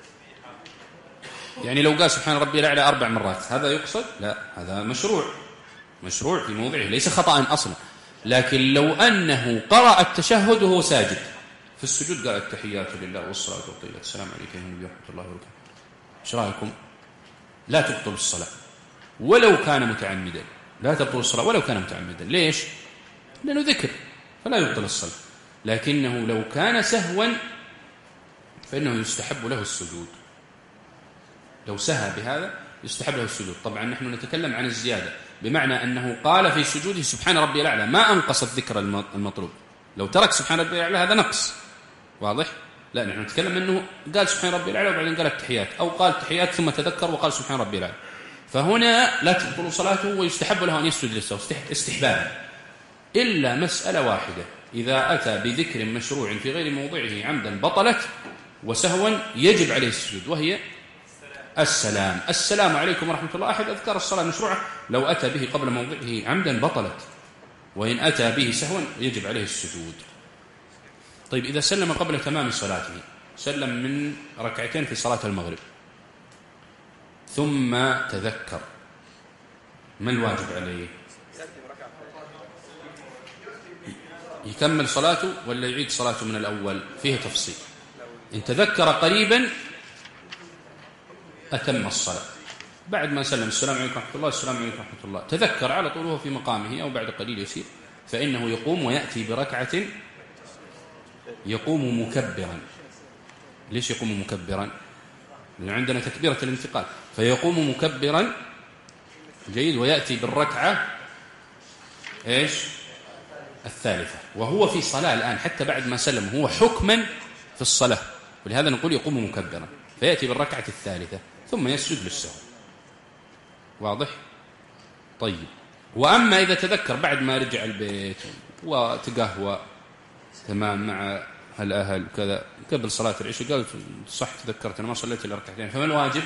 يعني لو قال سبحان ربي الأعلى أربع مرات هذا يقصد؟ لا، هذا مشروع مشروع في موضعه، ليس خطأ أصلا. لكن لو أنه قرأ التشهد وهو ساجد في السجود قال التحيات لله والصلاة والطيبات السلام عليك يا نبي ورحمة الله وبركاته، ايش رايكم؟ لا تبطل الصلاة ولو كان متعمدا. لا تبطل الصلاة ولو كان متعمدا. ليش؟ لأنه ذكر فلا يبطل الصلاة. لكنه لو كان سهوا فإنه يستحب له السجود. لو سهى بهذا يستحب له السجود. طبعا نحن نتكلم عن الزيادة بمعنى أنه قال في سجوده سبحان ربي الأعلى، ما أنقص الذكر المطلوب. لو ترك سبحان ربي الأعلى هذا نقص، واضح؟ لا، نحن نتكلم أنه قال سبحان ربي الأعلى وبعدين قال التحيات، أو قال تحيات ثم تذكر وقال سبحان ربي الأعلى، فهنا لا تبطل صلاته ويستحب له أن يسجد للسهو استحبابا، إلا مسألة واحدة: إذا أتى بذكر مشروع في غير موضعه عمدا بطلت، وسهوا يجب عليه السجود، وهي السلام. السلام عليكم ورحمة الله أحد أذكار الصلاة مشروعة، لو أتى به قبل موضعه عمدا بطلت، وإن أتى به سهوا يجب عليه السجود. طيب، إذا سلم قبل تمام صلاته، سلم من ركعتين في صلاة المغرب ثم تذكر، ما الواجب عليه؟ يكمل صلاته ولا يعيد صلاته من الأول؟ فيه تفصيل. إن تذكر قريبا أتم الصلاة بعد ما سلم السلام عليكم ورحمة الله السلام عليكم ورحمة الله، تذكر على طول وهو في مقامه أو بعد قليل يسير، فإنه يقوم ويأتي بركعة، يقوم مكبرا. ليش يقوم مكبرا؟ لأن عندنا تكبيرة الانتقال، فيقوم مكبرا، جيد، ويأتي بالركعة إيش؟ الثالثة، وهو في صلاة الآن حتى بعد ما سلم، هو حكما في الصلاة، ولهذا نقول يقوم مكبرا، فيأتي بالركعة الثالثة ثم يسجد للسهو. واضح؟ طيب، وأما إذا تذكر بعد ما رجع البيت وتقهوى تمام مع الأهل كذا قبل صلاة العشاء، قال صح تذكرت أنا ما صليت إلا ركعتين، فما الواجب؟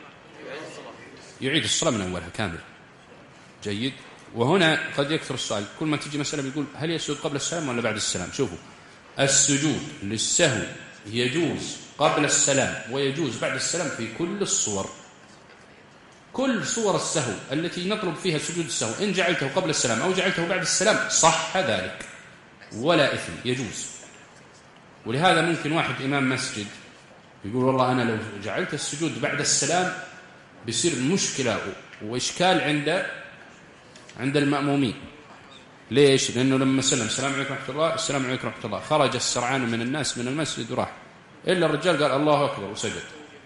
يعيد الصلاة من أولها كامل. جيد. وهنا قد يكثر السؤال، كل ما تجي مسألة بيقول هل يسجد قبل السلام ولا بعد السلام؟ شوفوا، السجود للسهو يجوز قبل السلام ويجوز بعد السلام في كل الصور، كل صور السهو التي نطلب فيها سجود السهو، إن جعلته قبل السلام أو جعلته بعد السلام صح ذلك ولا إثم، يجوز. ولهذا ممكن واحد إمام مسجد يقول والله أنا لو جعلت السجود بعد السلام بيصير مشكلة وإشكال عند عند المأمومين. ليش؟ لأنه لما سلم السلام عليكم ورحمة الله السلام عليكم ورحمة الله، خرج السرعان من الناس من المسجد وراح، إلا الرجال قال الله أكبر وسجد.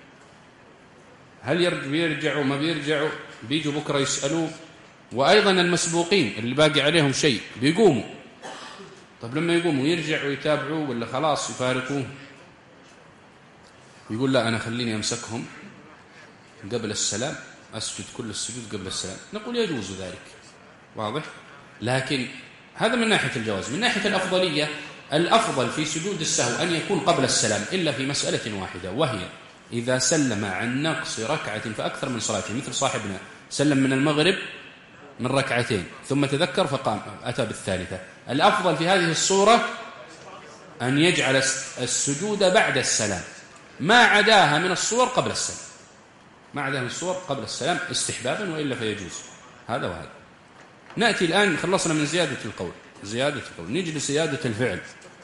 هل بيرجعوا ما بيرجعوا؟ بيجوا بكرة يسألوه. وأيضا المسبوقين اللي باقي عليهم شيء بيقوموا، طب لما يقوموا يرجعوا يتابعوه ولا خلاص يفارقوه؟ يقول لا أنا خليني أمسكهم قبل السلام، أسجد كل السجود قبل السلام. نقول يجوز ذلك، واضح؟ لكن هذا من ناحية الجواز. من ناحية الأفضلية، الأفضل في سجود السهو أن يكون قبل السلام، إلا في مسألة واحدة، وهي إذا سلم عن نقص ركعة فأكثر من صلاته، مثل صاحبنا سلم من المغرب من ركعتين ثم تذكر فقام أتى بالثالثة. الأفضل في هذه الصورة أن يجعل السجود بعد السلام، ما عداها من الصور قبل السلام، ما عداها من الصور قبل السلام استحبابا، وإلا فيجوز. هذا وهذا. نأتي الآن، خلصنا من زيادة القول، زيادة القول نيجي لزيادة الفعل.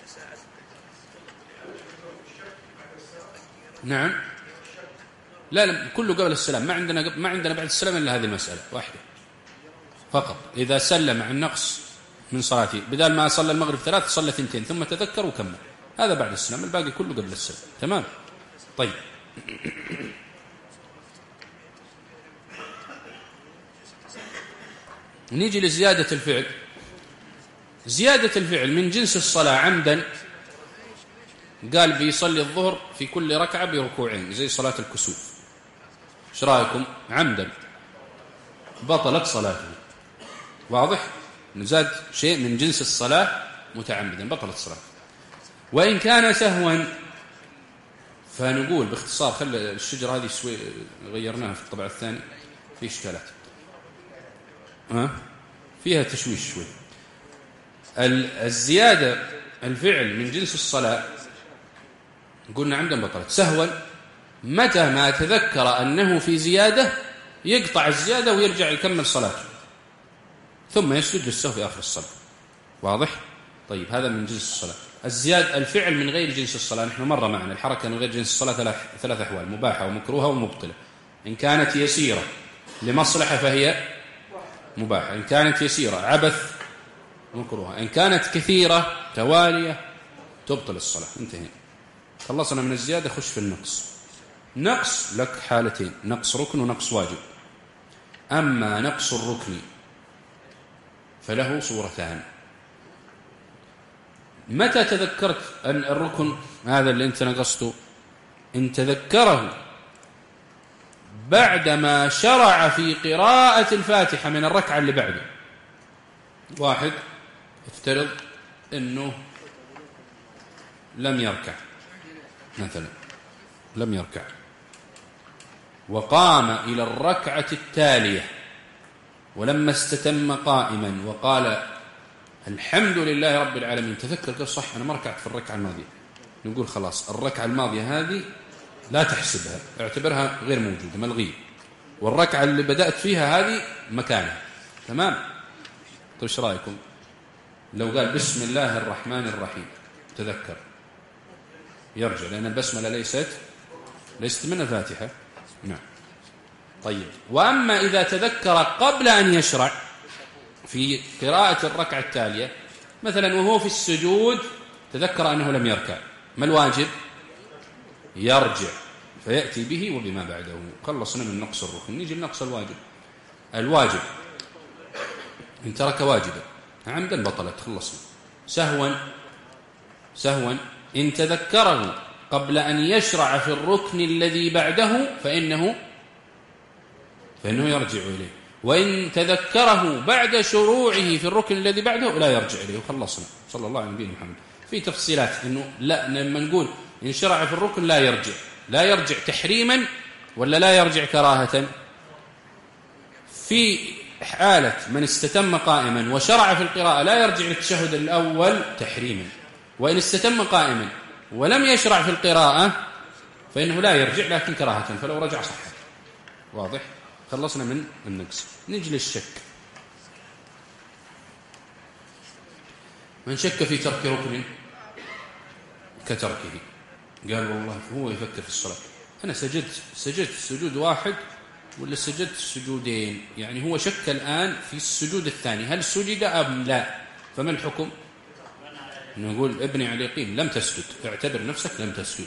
نعم، لا لا كله قبل السلام، ما عندنا ما عندنا بعد السلام إلا هذه المسألة واحدة فقط. إذا سلم عن نقص من صلاته، بدل ما صلى المغرب ثلاث صلى ثنتين ثم تذكر وكمل، هذا بعد السلام، الباقي كله قبل السلام. تمام. طيب، نيجي لزيادة الفعل. زيادة الفعل من جنس الصلاة عمدا، قال بيصلي الظهر في كل ركعة بركوعين زي صلاة الكسوف، ايش رايكم؟ عمدا بطلت صلاته، واضح؟ نزاد شيء من جنس الصلاة متعمدا بطلت صلاته. وإن كان سهوا فنقول باختصار، خلي الشجرة هذه شوي غيرناها في الطبع الثاني، في إشكالات ها فيها تشويش شوي. الزيادة الفعل من جنس الصلاة قلنا عمدا بطلت. سهوا متى ما تذكر أنه في زيادة يقطع الزيادة ويرجع يكمل صلاته ثم يسجد للسهو في آخر الصلاة، واضح؟ طيب، هذا من جنس الصلاة. الزياد الفعل من غير جنس الصلاة، نحن مرة معنا الحركة من غير جنس الصلاة ثلاث ثلاث أحوال: مباحة ومكروهة ومبطلة. إن كانت يسيرة لمصلحة فهي مباحة، إن كانت يسيرة عبث مكروهة، إن كانت كثيرة توالية تبطل الصلاة. انتهينا، خلصنا من الزيادة. خش في النقص. نقص لك حالتين: نقص ركن ونقص واجب. أما نقص الركن فله صورتان. متى تذكرت أن الركن هذا اللي أنت نقصته إن تذكره بعدما شرع في قراءة الفاتحة من الركعة اللي بعده. واحد افترض أنه لم يركع مثلا، لم يركع وقام إلى الركعة التالية ولما استتم قائما وقال الحمد لله رب العالمين، تذكر قال صح أنا ما ركعت في الركعة الماضية، نقول خلاص الركعة الماضية هذه لا تحسبها، اعتبرها غير موجودة ملغية، والركعة اللي بدأت فيها هذه مكانها. تمام؟ طيب ايش رايكم لو قال بسم الله الرحمن الرحيم تذكر؟ يرجع لأن البسملة ليست ليست من الفاتحة. نعم. طيب وأما إذا تذكر قبل أن يشرع في قراءة الركعة التالية مثلا وهو في السجود تذكر أنه لم يركع، ما الواجب؟ يرجع فيأتي به وبما بعده. خلصنا من نقص الركن، نيجي لنقص الواجب. الواجب إن ترك واجبا عمدا بطلت، خلصنا. سهوا سهوا إن تذكره قبل أن يشرع في الركن الذي بعده فإنه فإنه يرجع إليه، وإن تذكره بعد شروعه في الركن الذي بعده لا يرجع إليه. وخلصنا. صلى الله على نبينا محمد. في تفصيلات إنه لا، لما نقول إن شرع في الركن لا يرجع، لا يرجع تحريما ولا لا يرجع كراهة؟ في حالة من استتم قائما وشرع في القراءة لا يرجع للتشهد الأول تحريما، وإن استتم قائما ولم يشرع في القراءة فإنه لا يرجع لكن كراهة، فلو رجع صح. واضح؟ خلصنا من النقص. نجي للشك. من شك في ترك ركن كتركه، قال والله هو يفكر في الصلاة أنا سجدت سجدت سجود واحد ولا سجدت سجودين، يعني هو شك الآن في السجود الثاني هل سجد أم لا، فما الحكم؟ نقول ابني على اليقين لم تسجد، اعتبر نفسك لم تسجد.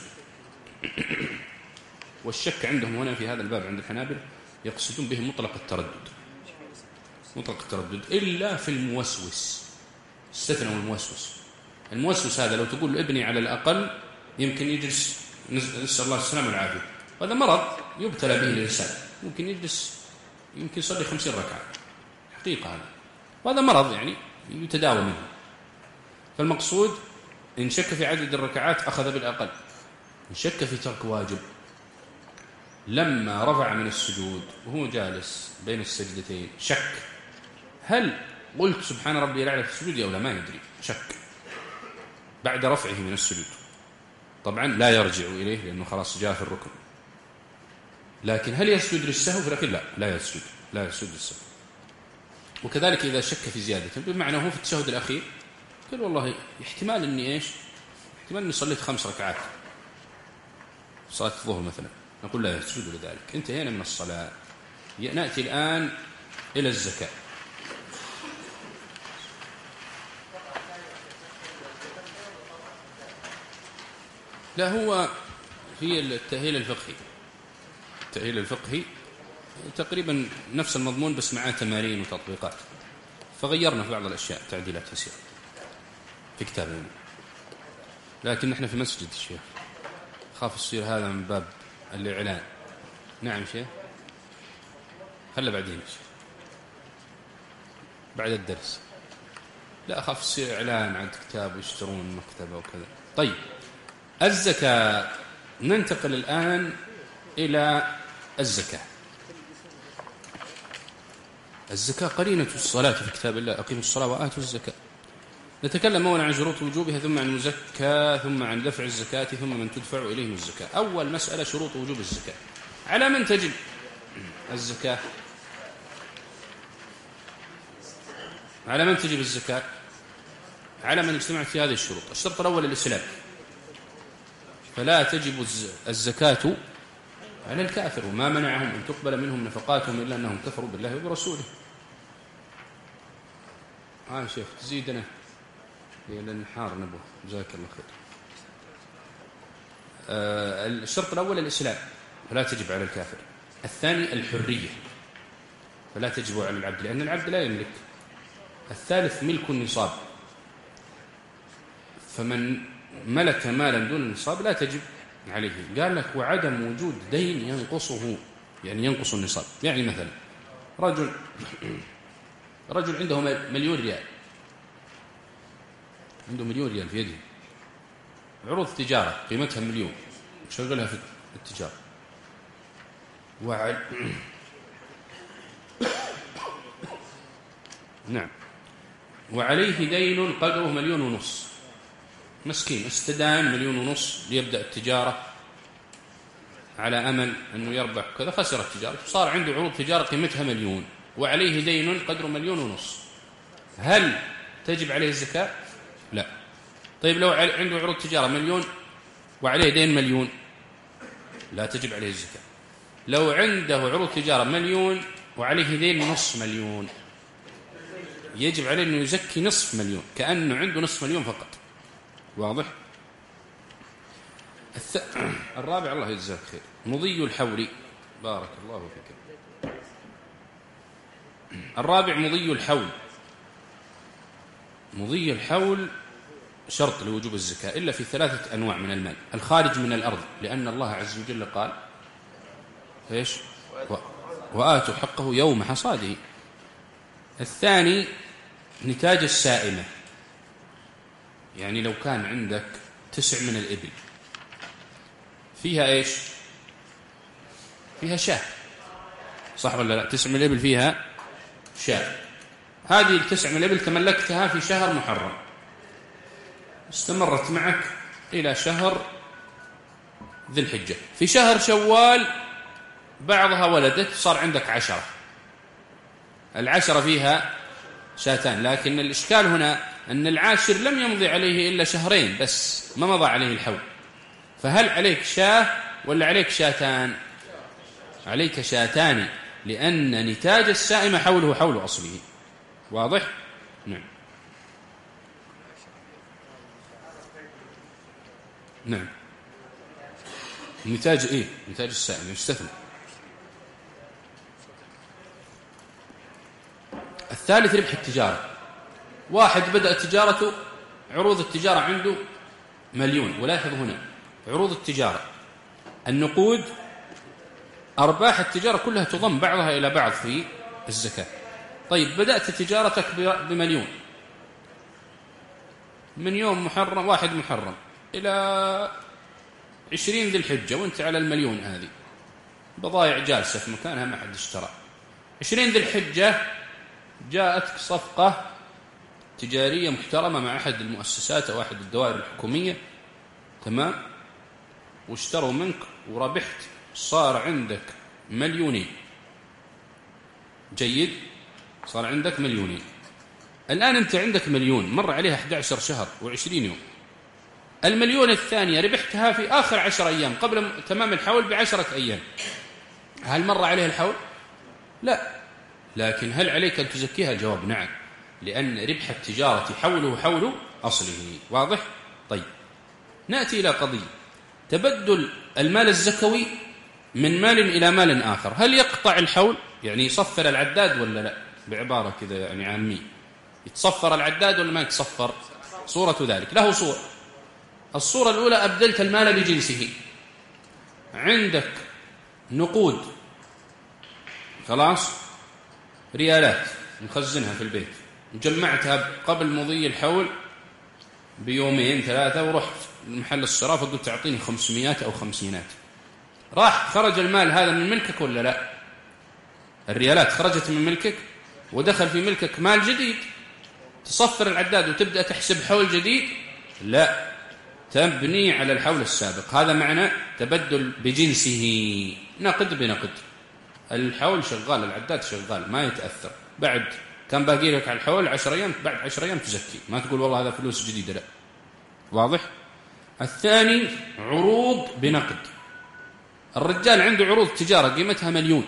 والشك عندهم هنا في هذا الباب عند الحنابلة يقصدون به مطلق التردد، مطلق التردد إلا في الموسوس، استثنوا الموسوس. الموسوس هذا لو تقول ابني على الأقل يمكن يجلس، نسأل الله السلامة والعافية، وهذا مرض يبتلى به الإنسان، ممكن يجلس يمكن يصلي خمسين ركعة حقيقة هذا، وهذا مرض يعني يتداوى منه. فالمقصود إن شك في عدد الركعات أخذ بالأقل. إن شك في ترك واجب لما رفع من السجود وهو جالس بين السجدتين شك هل قلت سبحان ربي الأعلى في السجود أو لا، ما يدري، شك بعد رفعه من السجود. طبعا لا يرجع إليه لأنه خلاص جاء في الركن، لكن هل يسجد للسهو في الأخير؟ لا لا يسجد لا يسجد للسهو. وكذلك إذا شك في زيادة بمعنى هو في التشهد الأخير قال والله احتمال أني إيش احتمال أني صليت خمس ركعات صلاة الظهر مثلا، نقول لا يسجد لذلك، انتهينا من الصلاة. نأتي الآن إلى الزكاة. لا هو في التأهيل الفقهي، التأهيل الفقهي تقريبا نفس المضمون بس معاه تمارين وتطبيقات، فغيرنا في بعض الأشياء تعديلات يسيرة في كتابنا، لكن نحن في مسجد الشيخ خاف يصير هذا من باب الإعلان. نعم شيخ، خلى بعدين شيخ بعد الدرس، لا أخاف يصير إعلان عند كتاب ويشترون مكتبة وكذا. طيب الزكاة، ننتقل الآن إلى الزكاة. الزكاة قرينة الصلاة في كتاب الله، أقيموا الصلاة وآتوا الزكاة. نتكلم أولا عن شروط وجوبها، ثم عن المزكى، ثم عن دفع الزكاة، ثم من تدفع إليهم الزكاة. أول مسألة شروط وجوب الزكاة. على من تجب الزكاة؟ على من تجب الزكاة؟ على من اجتمعت في هذه الشروط. الشرط الأول الإسلام، فلا تجب الزكاة على الكافر، وما منعهم أن تقبل منهم نفقاتهم إلا أنهم كفروا بالله وبرسوله. آه يا شيخ تزيدنا للنحار نبوه، جزاك الله خير. آه الشرط الأول الإسلام، فلا تجب على الكافر. الثاني الحرية، فلا تجب على العبد لأن العبد لا يملك. الثالث ملك النصاب، فمن ملك مالا دون النصاب لا تجب عليه. قال لك وعدم وجود دين ينقصه، يعني ينقص النصاب. يعني مثلا رجل رجل عنده مليون ريال، عنده مليون ريال في يده، عروض تجارة قيمتها مليون، يشغلها في التجارة، وعل... نعم وعليه دين قدره مليون ونص، مسكين استدان مليون ونص ليبدأ التجارة على أمل أنه يربح كذا، خسر التجارة، صار عنده عروض تجارة قيمتها مليون وعليه دين قدره مليون ونص، هل تجب عليه الزكاة؟ لا. طيب لو عنده عروض تجارة مليون وعليه دين مليون لا تجب عليه الزكاة. لو عنده عروض تجارة مليون وعليه دين نصف مليون يجب عليه أنه يزكي نصف مليون، كأنه عنده نصف مليون فقط. واضح؟ الث... الرابع الله يجزاك خير مضي الحول. بارك الله فيك. الرابع مضي الحول. مضي الحول شرط لوجوب الزكاة إلا في ثلاثة أنواع من المال: الخارج من الأرض، لأن الله عز وجل قال إيش؟ و... وآتوا حقه يوم حصاده. الثاني نتاج السائمة، يعني لو كان عندك تسع من الإبل فيها إيش؟ فيها شاة، صح ولا لا؟ تسع من الإبل فيها شاة، هذه التسع من الإبل تملكتها في شهر محرم، استمرت معك إلى شهر ذي الحجة، في شهر شوال بعضها ولدت، صار عندك عشرة، العشرة فيها شاتان، لكن الإشكال هنا أن العاشر لم يمضي عليه إلا شهرين بس، ما مضى عليه الحول، فهل عليك شاه ولا عليك شاتان؟ عليك شاتان، لأن نتاج السائمة حوله حول أصله. واضح؟ نعم نعم نتاج إيه؟ نتاج السائمة يستثنى. الثالث ربح التجارة، واحد بدأ تجارته، عروض التجارة عنده مليون، ولاحظ هنا عروض التجارة النقود أرباح التجارة كلها تضم بعضها إلى بعض في الزكاة. طيب بدأت تجارتك بمليون، من يوم محرم واحد محرم إلى عشرين ذي الحجة وانت على المليون هذه، بضائع جالسة في مكانها ما حد اشترى. عشرين ذي الحجة جاءتك صفقة تجارية محترمة مع أحد المؤسسات أو أحد الدوائر الحكومية، تمام، واشتروا منك وربحت، صار عندك مليونين. جيد، صار عندك مليونين. الآن أنت عندك مليون مر عليها أحد عشر شهر وعشرين يوم، المليون الثانية ربحتها في آخر عشر أيام قبل تمام الحول بعشرة أيام، هل مر عليها الحول؟ لا، لكن هل عليك أن تزكيها؟ الجواب نعم، لأن ربح التجارة حوله حول أصله. واضح؟ طيب نأتي إلى قضية تبدل المال الزكوي من مال إلى مال آخر، هل يقطع الحول؟ يعني يصفر العداد ولا لا؟ بعبارة كذا يعني عامية، يتصفر العداد ولا ما يتصفر؟ صورة ذلك له صورة. الصورة الأولى أبدلت المال بجنسه، عندك نقود خلاص ريالات مخزنها في البيت، جمعتها قبل مضي الحول بيومين ثلاثة ورحت محل الصرافة وقلت تعطيني خمسمائة أو خمسينات، راح خرج المال هذا من ملكك ولا لا؟ الريالات خرجت من ملكك ودخل في ملكك مال جديد، تصفر العداد وتبدأ تحسب حول جديد؟ لا، تبني على الحول السابق. هذا معنى تبدل بجنسه، نقد بنقد، الحول شغال، العداد شغال ما يتأثر. بعد كان باقي لك على الحول عشر أيام، بعد عشر أيام تزكي، ما تقول والله هذا فلوس جديدة، لا. واضح؟ الثاني عروض بنقد، الرجال عنده عروض تجارة قيمتها مليون،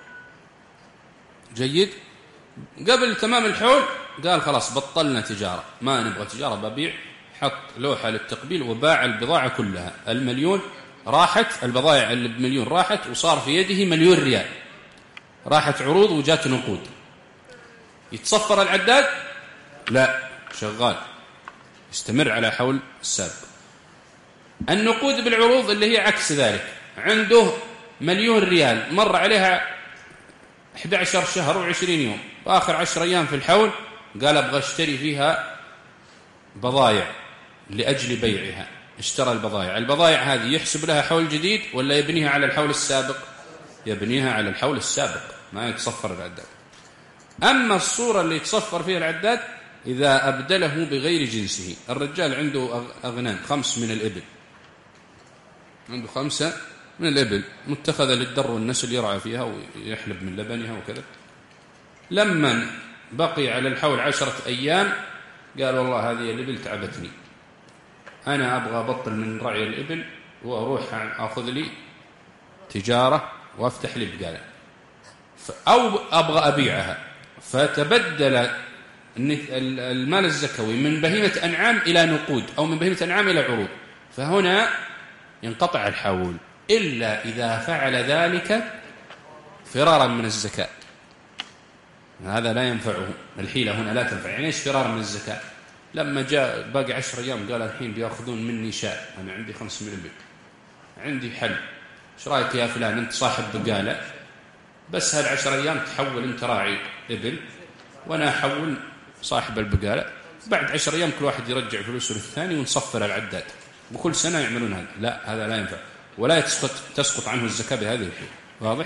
جيد، قبل تمام الحول قال خلاص بطلنا تجارة، ما نبغى تجارة، ببيع، حط لوحة للتقبيل وباع البضاعة كلها، المليون راحت، البضائع اللي بمليون راحت وصار في يده مليون ريال. راحت عروض وجات نقود، يتصفر العداد؟ لا، شغال يستمر على حول السابق. النقود بالعروض اللي هي عكس ذلك، عنده مليون ريال مر عليها أحد عشر شهر وعشرين يوم، وآخر عشر أيام في الحول قال أبغى اشتري فيها بضائع لأجل بيعها، اشترى البضائع. البضائع هذه يحسب لها حول جديد ولا يبنيها على الحول السابق؟ يبنيها على الحول السابق، ما يتصفر العداد. أما الصورة اللي يتصفر فيها العداد إذا أبدله بغير جنسه. الرجال عنده أغنام، خمس من الإبل، عنده خمسة من الإبل متخذة للدر والنسل يرعى فيها ويحلب من لبنها وكذا. لما بقي على الحول عشرة أيام قال والله هذه الإبل تعبتني، أنا أبغى أبطل من رعي الإبل وأروح أخذ لي تجارة وأفتح لي بقالة، أو أبغى أبيعها. فتبدل المال الزكوي من بهيمة أنعام إلى نقود، أو من بهيمة أنعام إلى عروض، فهنا ينقطع الحول إلا إذا فعل ذلك فرارا من الزكاة. هذا لا ينفعه، الحيلة هنا لا تنفع. يعني إيش فرار من الزكاة؟ لما جاء باقي عشر أيام قال الحين بيأخذون مني شاء، أنا عندي خمس من البيت، عندي حل، إيش رأيك يا فلان أنت صاحب بقالة، بس هالعشر أيام تحول أنت راعي إبل وأنا أحول صاحب البقالة، بعد عشر أيام كل واحد يرجع فلوسه للثاني ونصفر العداد، وكل سنة يعملون هذا. لا، هذا لا ينفع، ولا تسقط تسقط عنه الزكاة بهذه الحيلة. واضح؟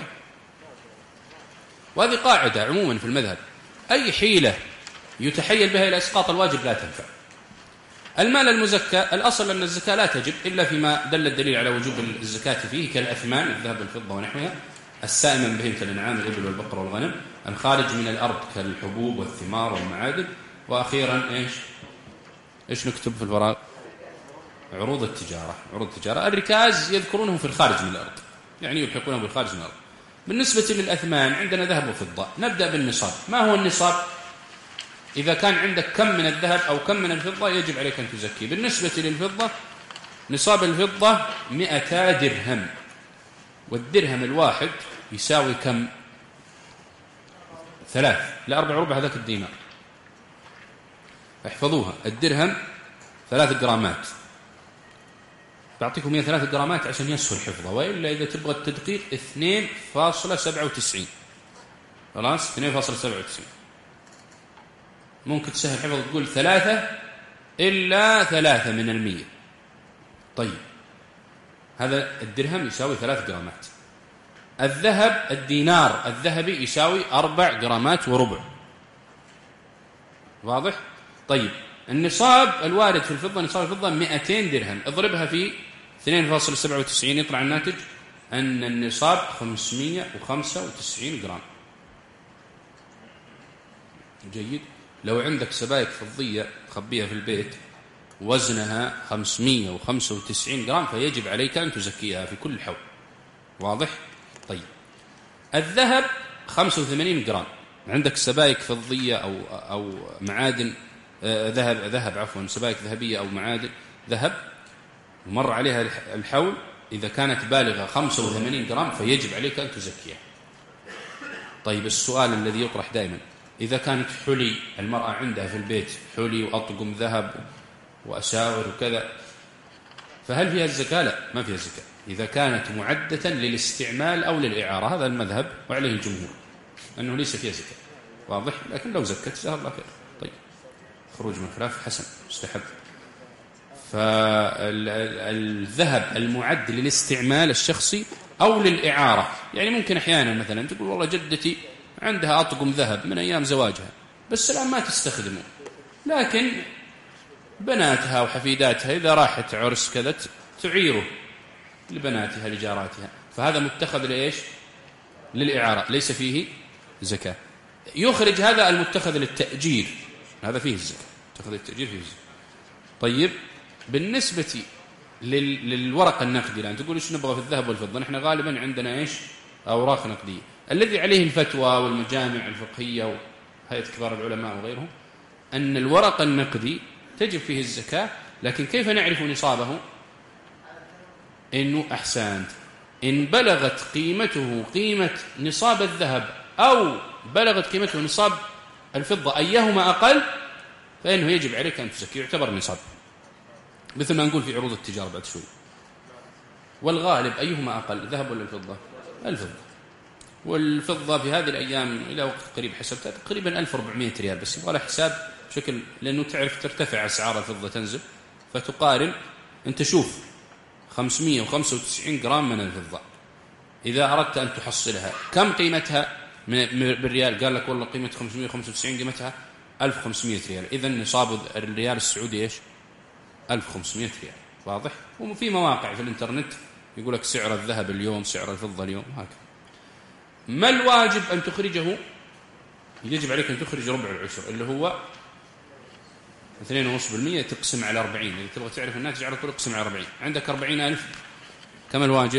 وهذه قاعدة عموما في المذهب، أي حيلة يتحيل بها إلى إسقاط الواجب لا تنفع. المال المزكى الأصل أن الزكاة لا تجب إلا فيما دل الدليل على وجوب الزكاة فيه، كالأثمان الذهب والفضة ونحوها، السائمة من بهيمة الأنعام الإبل والبقر والغنم، الخارج من الأرض كالحبوب والثمار والمعادن، وأخيرا إيش إيش نكتب في الفراغ؟ عروض التجارة. عروض التجارة الركاز يذكرونه في الخارج من الأرض، يعني يلحقونه بالخارج من الأرض. بالنسبة للأثمان عندنا ذهب وفضة. نبدأ بالنصاب. ما هو النصاب؟ إذا كان عندك كم من الذهب أو كم من الفضة يجب عليك أن تزكي. بالنسبة للفضة نصاب الفضة مئتا درهم، والدرهم الواحد يساوي كم؟ ثلاث لأربع ربع هذاك الدينار. احفظوها، الدرهم ثلاث جرامات. بعطيكم هي ثلاث جرامات عشان يسهل حفظه، وإلا إذا تبغى التدقيق اثنين فاصلة سبعة وتسعين. خلاص، اثنين فاصلة سبعة وتسعين. ممكن تسهل حفظ تقول ثلاثة إلا ثلاثة من المية. طيب، هذا الدرهم يساوي ثلاث جرامات. الذهب الدينار الذهبي يساوي أربع جرامات وربع. واضح؟ طيب، النصاب الوارد في الفضة، نصاب الفضة مئتين درهم، اضربها في اثنين فاصلة سبعة وتسعين يطلع الناتج أن النصاب خمسمئة وخمسة وتسعين جرام. جيد. لو عندك سبائك فضية خبيها في البيت وزنها خمسمئة وخمسة وتسعين جرام فيجب عليك أن تزكيها في كل حول. واضح؟ طيب، الذهب خمسة وثمانين جرام. عندك سبائك فضية أو أو معادن آه ذهب ذهب عفوا سبائك ذهبية أو معادن ذهب ومر عليها الحول، إذا كانت بالغة خمسة وثمانين جرام فيجب عليك أن تزكيها. طيب، السؤال الذي يطرح دائما، إذا كانت حلي المرأة عندها في البيت حلي وأطقم ذهب وأساور وكذا، فهل فيها الزكاة؟ لا، ما فيها الزكاة إذا كانت معدة للاستعمال أو للإعارة. هذا المذهب وعليه الجمهور أنه ليس فيها زكاة. واضح؟ لكن لو زكت جزاها الله خير. طيب، خروج من خلاف حسن مستحب. فالذهب المعد للاستعمال الشخصي أو للإعارة، يعني ممكن أحيانا مثلا تقول والله جدتي عندها أطقم ذهب من أيام زواجها بس الآن ما تستخدمه، لكن بناتها وحفيداتها إذا راحت عرس كذا تعيره لبناتها لجاراتها، فهذا متخذ لإيش؟ للإعارة، ليس فيه زكاة. يخرج هذا المتخذ للتأجير، هذا فيه الزكاة، متخذ للتأجير فيه الزكاة. طيب، بالنسبة لل... للورق النقدي، لأن تقول إيش نبغى في الذهب والفضة، نحن غالبا عندنا إيش؟ أوراق نقدية. الذي عليه الفتوى والمجامع الفقهية وهيئة كبار العلماء وغيرهم أن الورق النقدي تجب فيه الزكاة، لكن كيف نعرف نصابه؟ إنه أحسنت إن بلغت قيمته قيمة نصاب الذهب أو بلغت قيمته نصاب الفضة، أيهما أقل فإنه يجب عليك أن تزكي، يعتبر نصاب، مثل ما نقول في عروض التجارة بعد شوي. والغالب أيهما أقل، ذهب ولا الفضة؟ الفضة. والفضة في هذه الأيام إلى وقت قريب حسبتها تقريبا ألف وأربعمائة ريال، بس يبغى لها حساب بشكل، لأنه تعرف ترتفع أسعار الفضة تنزل، فتقارن. أنت شوف خمسمائة وخمسة وتسعين جرام من الفضة، إذا أردت أن تحصلها كم قيمتها بالريال؟ قال لك والله قيمة خمسمائة وخمسة وتسعين قيمتها ألف وخمسمائة ريال، إذن نصاب الريال السعودي إيش؟ ألف وخمسمائة ريال. واضح؟ وفي مواقع في الإنترنت يقول لك سعر الذهب اليوم، سعر الفضة اليوم، هكذا. ما الواجب أن تخرجه؟ يجب عليك أن تخرج ربع العشر اللي هو اثنين فاصلة خمسة بالمئة، تقسم على أربعين. إذا تبغى تعرف الناتج على طول اقسم على أربعين. عندك أربعين ألف، كم الواجب؟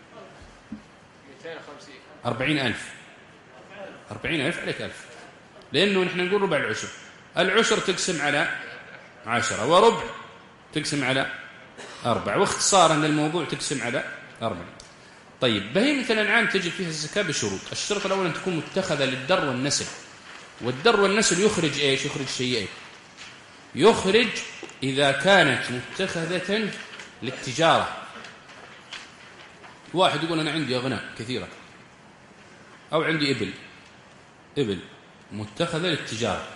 أربعين ألف. أربعين ألف عليك ألف، لأنه نحن نقول ربع العشر. العشر تقسم على عشرة، وربع تقسم على أربعة، واختصارا للموضوع تقسم على أربعة. طيب بهيمة الأنعام تجب فيها الزكاة بشروط. الشرط الأول أن تكون متخذة للدر والنسل، والدر والنسل يخرج إيش؟ يخرج شيئين. يخرج إذا كانت متخذة للتجارة. واحد يقول أنا عندي أغنام كثيرة، أو عندي إبل إبل متخذة للتجارة،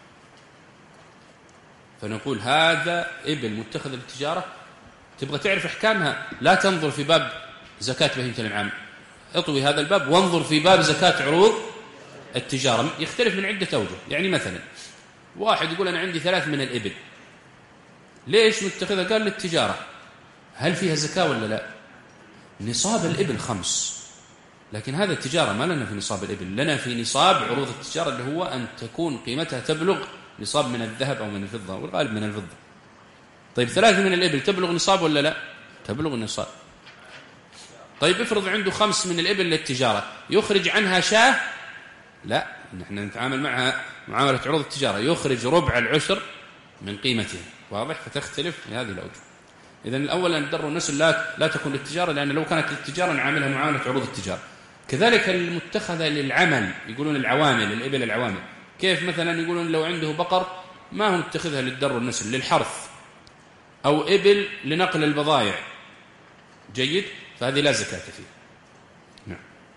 فنقول هذا إبل متخذة للتجارة. تبغى تعرف أحكامها، لا تنظر في باب زكاة بهيمة الأنعام، اطوي هذا الباب وانظر في باب زكاة عروض التجارة. يختلف من عدة أوجه. يعني مثلا واحد يقول أنا عندي ثلاث من الإبل، ليش متخذة؟ قال للتجارة. هل فيها زكاة ولا لا؟ نصاب الإبل خمس، لكن هذا التجارة ما لنا في نصاب الإبل، لنا في نصاب عروض التجارة اللي هو أن تكون قيمتها تبلغ نصاب من الذهب أو من الفضة، والغالب من الفضة. طيب ثلاثة من الإبل تبلغ نصاب ولا لا؟ تبلغ النصاب. طيب افرض عنده خمس من الإبل للتجارة، يخرج عنها شاة؟ لا، نحن نتعامل معها معاملة عروض التجارة، يخرج ربع العشر من قيمتها. واضح؟ فتختلف في هذه الأوجه. إذن الأول أن الدر والنسل لا, لا تكون للتجارة، لأن لو كانت للتجارة نعاملها معاملة عروض التجارة. كذلك المتخذة للعمل، يقولون العوامل، الإبل العوامل. كيف مثلا؟ يقولون لو عنده بقر ما هو متخذها للدر والنسل، للحرث، أو إبل لنقل البضائع، جيد، فهذه لا زكاة فيها. نعم.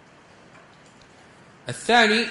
الثاني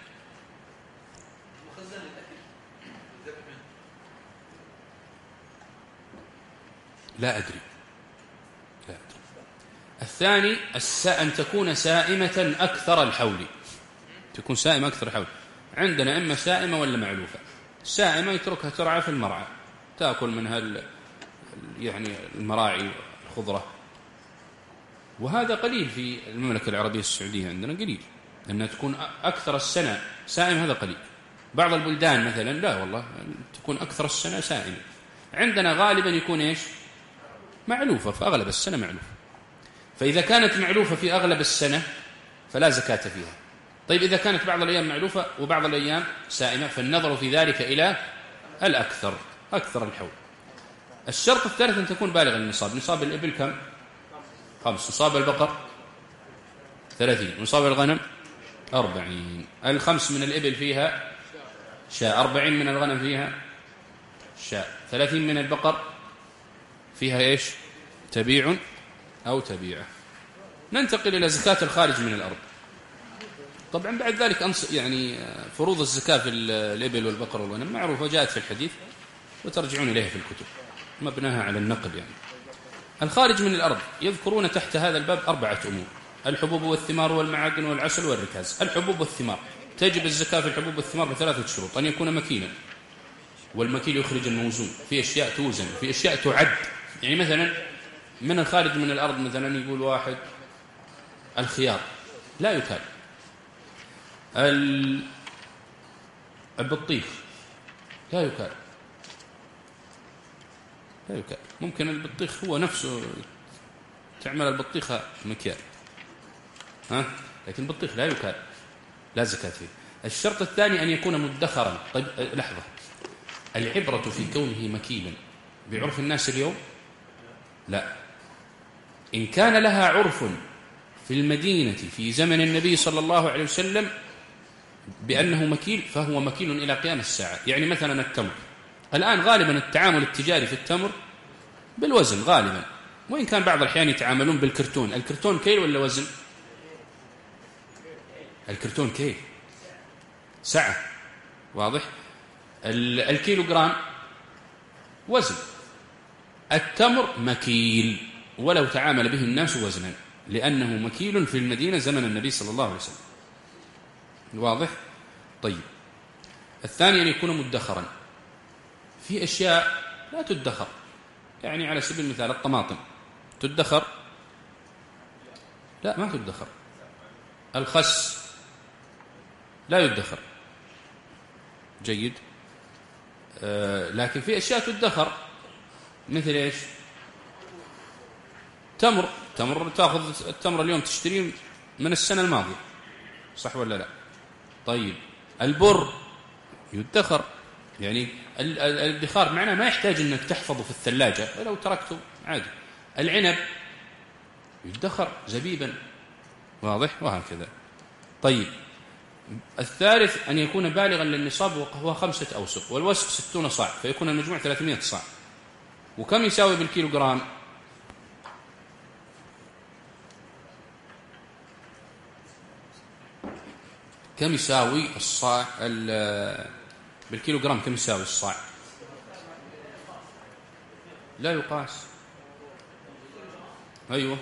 لا أدري لا أدري الثاني أن تكون سائمة أكثر الحول، تكون سائمة أكثر الحول. عندنا إما سائمة ولا معلوفة. السائمة يتركها ترعى في المرعى، تأكل منها يعني المراعي الخضرة، وهذا قليل في المملكة العربية السعودية، عندنا قليل أنها تكون أكثر السنة سائم، هذا قليل. بعض البلدان مثلا لا والله تكون أكثر السنة سائمة. عندنا غالبا يكون إيش؟ معلوفة، في أغلب السنة معلوفة. فإذا كانت معلوفة في أغلب السنة فلا زكاة فيها. طيب إذا كانت بعض الأيام معلوفة وبعض الأيام سائمة، فالنظر في ذلك إلى الأكثر، أكثر الحول. الشرط الثالث أن تكون بالغ النصاب. نصاب الإبل كم؟ خمس. نصاب البقر ثلاثين. نصاب الغنم أربعين. الخمس من الإبل فيها شاء، أربعين من الغنم فيها شاء، ثلاثين من البقر فيها إيش؟ تبيع أو تبيعة. ننتقل إلى زكاة الخارج من الأرض. طبعا بعد ذلك أنص يعني فروض الزكاة في الإبل والبقر والغنم معروفة، جاءت في الحديث وترجعون إليها في الكتب، مبناها على النقل. يعني الخارج من الأرض يذكرون تحت هذا الباب أربعة أمور: الحبوب والثمار والمعادن والعسل والركاز. الحبوب والثمار تجب الزكاة في الحبوب والثمار بثلاثة شروط: أن يكون مكينا، والمكيل يخرج الموزون، في أشياء توزن، في أشياء تعد. يعني مثلا من الخارج من الأرض مثلا يقول واحد الخيار لا يكال، البطيخ لا يكال لا يكال ممكن البطيخ هو نفسه تعمل البطيخة مكيال، ها، لكن البطيخ لا يكال، لا زكاة فيه. الشرط الثاني أن يكون مدخرا. طيب لحظة، العبرة في كونه مكيلا بعرف الناس اليوم؟ لا. إن كان لها عرف في المدينة في زمن النبي صلى الله عليه وسلم بأنه مكيل فهو مكيل إلى قيام الساعة. يعني مثلا التمر، الآن غالبا التعامل التجاري في التمر بالوزن غالبا، وإن كان بعض الأحيان يتعاملون بالكرتون. الكرتون كيل ولا وزن؟ الكرتون كيل سعة، واضح؟ الكيلو جرام وزن. التمر مكيل ولو تعامل به الناس وزنا، لأنه مكيل في المدينة زمن النبي صلى الله عليه وسلم، واضح؟ طيب، الثاني أن يكون مدخرا. في أشياء لا تدخر، يعني على سبيل المثال الطماطم تدخر؟ لا، ما تدخر. الخس لا يدخر، جيد. آه لكن في أشياء تدخر، مثل إيش؟ تمر تمر تأخذ التمر اليوم تشتريه من السنة الماضية، صح ولا لا؟ طيب، البر يدخر، يعني الادخار معناه ما يحتاج أنك تحفظه في الثلاجة، ولو تركته عادي. العنب يدخر زبيبا، واضح؟ وهكذا. طيب، الثالث أن يكون بالغا للنصاب وهو خمسة أوسق، والوسق ستون صاع، فيكون المجموع ثلاثمائة صاع. وكم يساوي بالكيلو جرام؟ كم يساوي الصاع بالكيلو جرام؟ كم يساوي الصاع؟ لا يقاس. أيوة،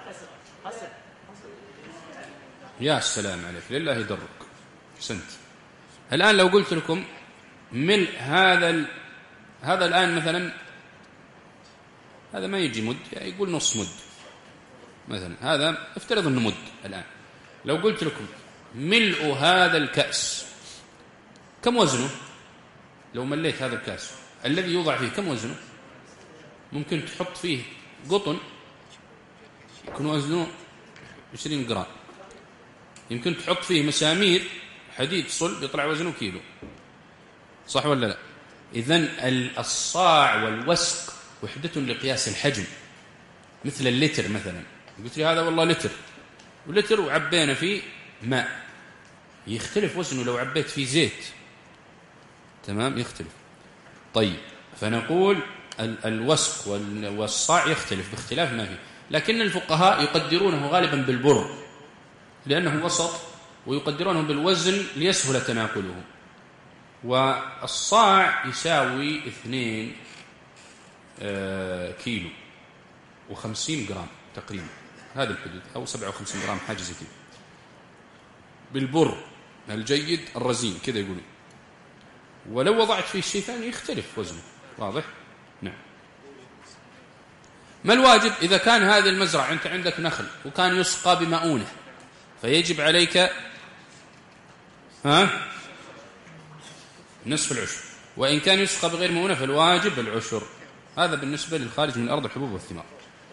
يا السلام عليك، لله يدرك، سنت. الآن لو قلت لكم ملء هذا ال... هذا الآن مثلا، هذا ما يجي مد، يعني يقول نص مد مثلا، هذا افترض أنه مد. الآن لو قلت لكم ملء هذا الكأس كم وزنه؟ لو مليت هذا الكأس الذي يوضع فيه كم وزنه؟ ممكن تحط فيه قطن يكون وزنه عشرين جرام، يمكن تحط فيه مسامير حديد صلب يطلع وزنه كيلو، صح ولا لا؟ إذن الصاع والوسق وحدة لقياس الحجم، مثل اللتر مثلا. قلت لي هذا والله لتر، ولتر وعبينا فيه ماء، يختلف وزنه لو عبيت فيه زيت، تمام؟ يختلف. طيب، فنقول الوسق والصاع يختلف باختلاف ما فيه، لكن الفقهاء يقدرونه غالبا بالبر لأنه وسط، ويقدرونه بالوزن ليسهل تناقله. والصاع يساوي اثنين كيلو وخمسين جرام تقريبا، هذا الحدود، أو سبعة وخمسين جرام، حاجة زي كده. بالبر الجيد الرزين كذا يقولون. ولو وضعت فيه شيء ثاني يختلف وزنه، واضح؟ نعم. ما الواجب إذا كان هذه المزرعة أنت عندك نخل وكان يسقى بمؤونة، فيجب عليك ها نصف العشر، وإن كان يسقى بغير مؤونة فالواجب العشر. هذا بالنسبة للخارج من الأرض الحبوب والثمار.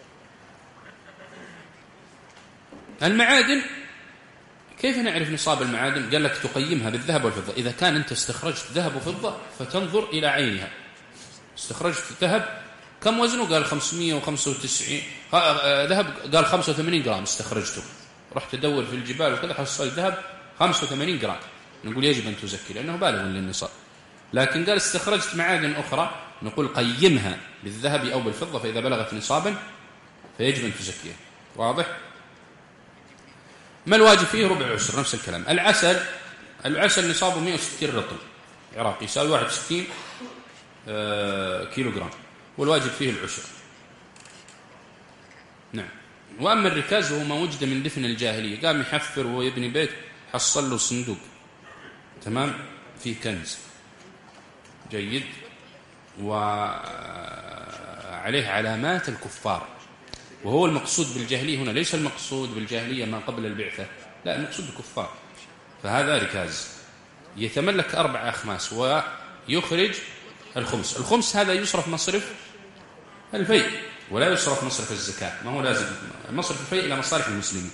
المعادن، كيف نعرف نصاب المعادن؟ قال لك تقيمها بالذهب والفضة. إذا كان أنت استخرجت ذهب وفضة فتنظر إلى عينها. استخرجت ذهب كم وزنه؟ قال خمسمائة وخمسة وتسعين. ذهب قال خمسة وثمانين جرام استخرجته، رحت تدور في الجبال وكذا حصلت ذهب خمسة وثمانين جرام، نقول يجب أن تزكي لأنه بالغ للنصاب. لكن قال استخرجت معادن أخرى، نقول قيمها بالذهب أو بالفضة، فإذا بلغت نصابا فيجب أن تزكيها، واضح؟ ما الواجب فيه؟ ربع عشر، نفس الكلام. العسل، العسل نصابه مئة وستين رطل عراقي، يساوي واحد وستين كيلو جرام، والواجب فيه العشر. نعم. وأما الركاز هو ما وجد من دفن الجاهلية، قام يحفر ويبني بيت حصل له صندوق، تمام، فيه كنز جيد وعليه علامات الكفار، وهو المقصود بالجاهلية هنا، ليس المقصود بالجاهلية ما قبل البعثة، لا، المقصود بالكفار. فهذا ركاز يتملك أربع أخماس ويخرج الخمس. الخمس هذا يصرف مصرف الفيء ولا يصرف مصرف الزكاة، ما هو لازم مصرف الفيء إلى مصالح المسلمين.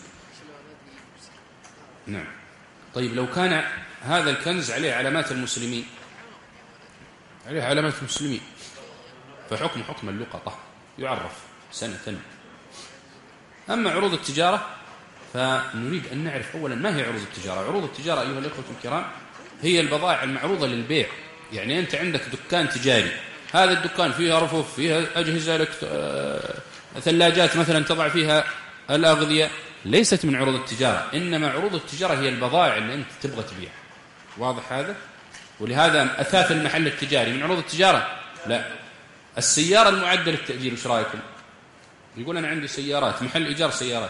نعم. طيب، لو كان هذا الكنز عليه علامات المسلمين، عليه علامات المسلمين، فحكم حكم اللقطة، يعرف سنة. أما عروض التجارة فنريد أن نعرف أولا ما هي عروض التجارة. عروض التجارة أيها الأخوة الكرام هي البضائع المعروضة للبيع. يعني أنت عندك دكان تجاري، هذا الدكان فيها رفوف، فيها أجهزة لك ثلاجات مثلا تضع فيها الأغذية، ليست من عروض التجارة. إنما عروض التجارة هي البضائع اللي أنت تبغى تبيع. واضح هذا؟ ولهذا أثاث المحل التجاري من عروض التجارة؟ لا. السيارة المعدة للتأجير وش رأيكم؟ يقول أنا عندي سيارات، محل إيجار سيارات.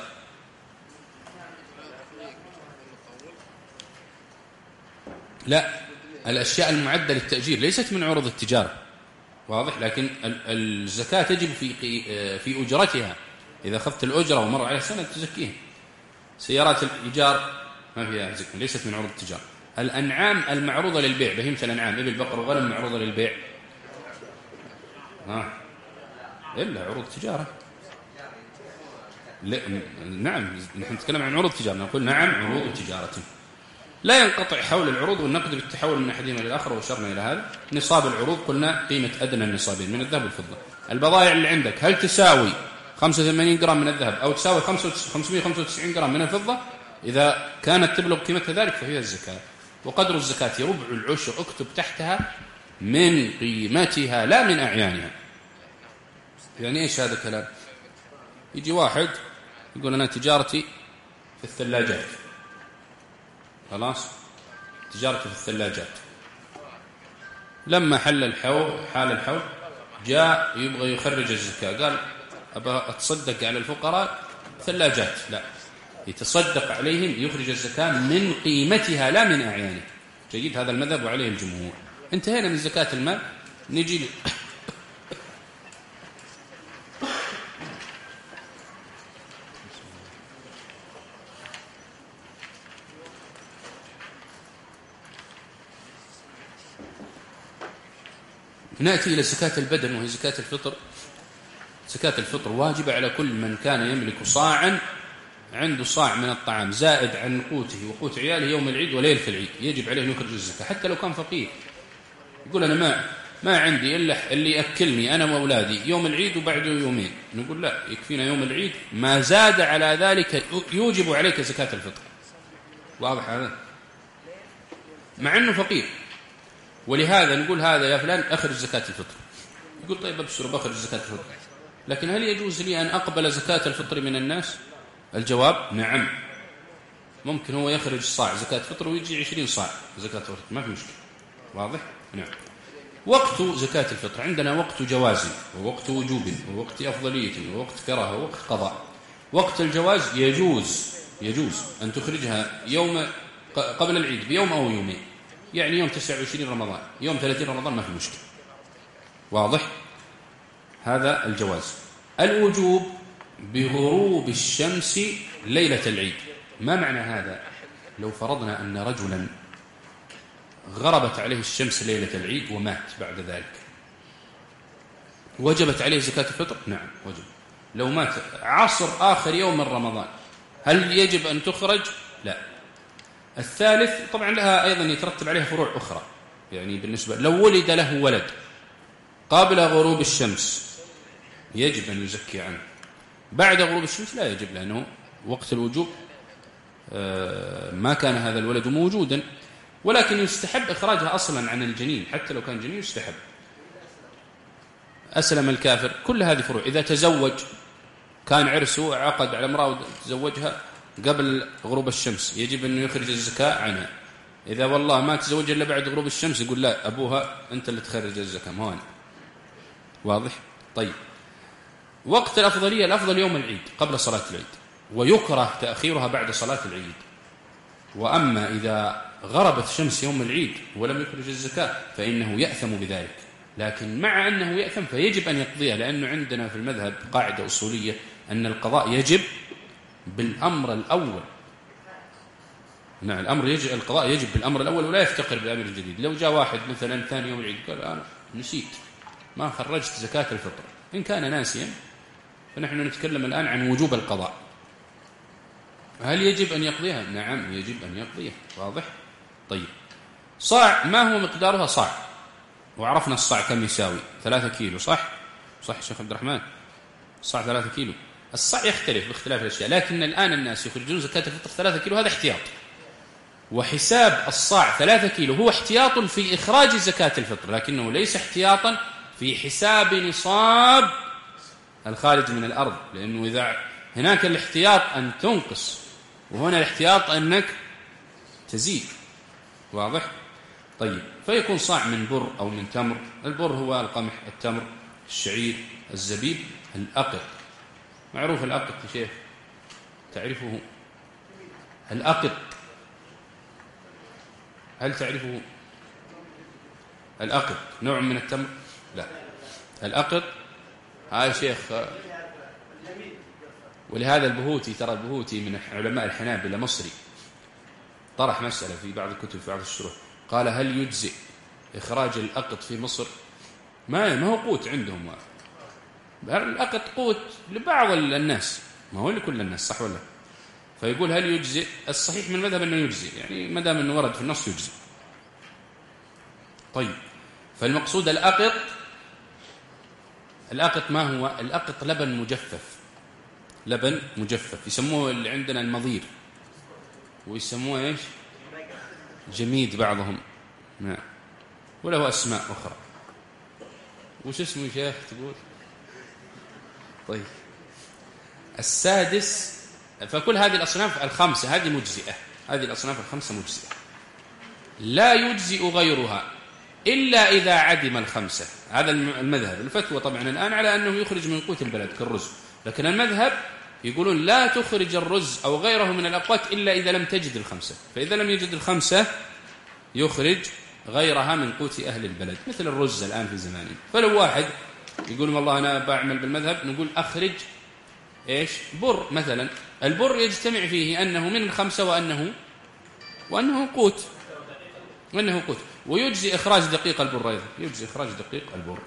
لا، الأشياء المعدة للتأجير ليست من عروض التجارة. واضح؟ لكن الزكاة تجب في في أجرتها. إذا أخذت الأجرة ومر عليها سنة تزكيها. سيارات الإيجار ما فيها زكاة، ليست من عروض التجارة. الأنعام المعروضة للبيع، بهيمة الأنعام إبل بقر وغنم معروضة للبيع. ها إلا عروض تجارة. نعم، نحن نتكلم عن عروض تجارة، نقول نعم عروض تجارة. لا ينقطع حول العروض والنقد بالتحول من أحدهما إلى الآخر، وأشرنا إلى هذا. نصاب العروض قلنا قيمة أدنى النصابين من الذهب والفضة. البضائع اللي عندك هل تساوي خمسة وثمانين جرام من الذهب أو تساوي خمسمائة وخمسة وتسعين جرام من الفضة؟ إذا كانت تبلغ قيمتها ذلك فهي الزكاة. وقدر الزكاة ربع العشر، اكتب تحتها من قيمتها لا من أعيانها. يعني إيش هذا الكلام؟ يجي واحد يقول أنا تجارتي في الثلاجات، خلاص تجارتي في الثلاجات. لما حل الحول حال الحول جاء يبغى يخرج الزكاة، قال أبغى أتصدق على الفقراء ثلاجات. لا، يتصدق عليهم، يخرج الزكاة من قيمتها لا من أعيانه. جيد، هذا المذهب وعليه الجمهور. انتهينا من زكاة المال. نجي نأتي إلى زكاة البدن وهي زكاة الفطر. زكاة الفطر واجبة على كل من كان يملك صاعا، عنده صاع من الطعام زائد عن قوته وقوت عياله يوم العيد وليلة العيد، يجب عليه أن يخرج الزكاة حتى لو كان فقير. يقول أنا ما ما عندي إلا اللي يأكلني أنا وأولادي يوم العيد وبعده يومين، نقول لا، يكفينا يوم العيد، ما زاد على ذلك يوجب عليك زكاة الفطر. واضح هذا؟ مع أنه فقير. ولهذا نقول هذا يا فلان أخرج زكاة الفطر. يقول طيب أبشر بخرج زكاة الفطر، لكن هل يجوز لي أن أقبل زكاة الفطر من الناس؟ الجواب نعم. ممكن هو يخرج صاع زكاة فطر ويجي عشرين صاع زكاة فطر، ما في مشكلة. واضح؟ نعم. وقت زكاة الفطر عندنا وقت جواز ووقت وجوب ووقت أفضلية ووقت كراهة ووقت قضاء. وقت الجواز يجوز يجوز أن تخرجها يوم قبل العيد بيوم أو يومين، يعني يوم تسعة وعشرين رمضان، يوم ثلاثين رمضان، ما في مشكلة. واضح؟ هذا الجواز. الوجوب بغروب الشمس ليلة العيد. ما معنى هذا؟ لو فرضنا أن رجلا غربت عليه الشمس ليلة العيد ومات بعد ذلك، وجبت عليه زكاة الفطر؟ نعم وجب. لو مات عصر آخر يوم من رمضان هل يجب أن تخرج؟ لا. الثالث طبعا لها أيضا يترتب عليها فروع أخرى. يعني بالنسبة لو ولد له ولد قبل غروب الشمس يجب أن يزكي عنه، بعد غروب الشمس لا يجب، لأنه وقت الوجوب ما كان هذا الولد موجودا. ولكن يستحب إخراجها أصلا عن الجنين، حتى لو كان جنين يستحب. أسلم الكافر، كل هذه فروع. إذا تزوج كان عرسه عقد على امرأة وتزوجها قبل غروب الشمس يجب أنه يخرج الزكاة عنها. إذا والله ما تزوج إلا بعد غروب الشمس يقول لا، أبوها أنت اللي تخرج الزكاة، ما أنا. واضح؟ طيب. وقت الأفضلية، الأفضل يوم العيد قبل صلاة العيد، ويكره تأخيرها بعد صلاة العيد. وأما إذا غربت الشمس يوم العيد ولم يخرج الزكاة فإنه يأثم بذلك، لكن مع أنه يأثم فيجب أن يقضيها، لأنه عندنا في المذهب قاعدة أصولية أن القضاء يجب بالأمر الأول. نعم، الأمر يجب، القضاء يجب بالأمر الأول ولا يفتقر بالأمر الجديد. لو جاء واحد مثلا ثاني يوم العيد قال أنا نسيت ما خرجت زكاة الفطر، إن كان ناسيا فنحن نتكلم الآن عن وجوب القضاء. هل يجب أن يقضيها؟ نعم يجب أن يقضيها. واضح؟ طيب. صاع ما هو مقدارها؟ صاع، وعرفنا الصاع كم يساوي، ثلاثة كيلو، صح؟ صح شيخ عبد الرحمن؟ صاع ثلاثة كيلو. الصاع يختلف باختلاف الأشياء، لكن الآن الناس يخرجون زكاة الفطر ثلاثة كيلو، هذا احتياط. وحساب الصاع ثلاثة كيلو هو احتياط في إخراج زكاة الفطر، لكنه ليس احتياطا في حساب نصاب الخارج من الأرض، لأنه إذا هناك الاحتياط أن تنقص، وهنا الاحتياط أنك تزيد. واضح؟ طيب، فيكون صاع من بر أو من تمر. البر هو القمح، التمر، الشعير، الزبيب، الأقط. معروف الأقط يا شيخ، تعرفه؟ الأقط هل تعرفه؟ الأقط نوع من التمر؟ لا، الأقط هذا شيخ. ولهذا البهوتي، ترى البهوتي من علماء الحنابلة مصري، طرح مسألة في بعض الكتب في بعض الشروح، قال هل يجزئ إخراج الأقط في مصر؟ ما ما هو قوت عندهم، الأقط قوت لبعض الناس، ما هو لكل الناس، صح ولا؟ فيقول هل يجزئ؟ الصحيح من المذهب أنه يجزئ، يعني ما دام أنه ورد في النص يجزئ. طيب، فالمقصود الأقط، الأقط ما هو؟ الأقط لبن مجفف، لبن مجفف، يسموه اللي عندنا المضير، ويسموه ايش؟ جميد بعضهم، نعم، وله أسماء أخرى. وش اسمه يا شيخ تقول؟ طيب، السادس. فكل هذه الأصناف الخمسة هذه مجزئة، هذه الأصناف الخمسة مجزئة، لا يجزئ غيرها إلا إذا عدم الخمسة. هذا المذهب. الفتوى طبعا الآن على أنه يخرج من قوت البلد كالرز، لكن المذهب يقولون لا تخرج الرز أو غيره من الأقوات إلا إذا لم تجد الخمسة، فإذا لم يجد الخمسة يخرج غيرها من قوت أهل البلد، مثل الرز الآن في زمانه. فلو واحد يقول والله أنا بعمل بالمذهب، نقول أخرج إيش؟ بر مثلا. البر يجتمع فيه أنه من الخمسة وأنه وأنه قوت، وأنه قوت. ويجزي إخراج دقيق البر أيضا، يجزي إخراج دقيق البر.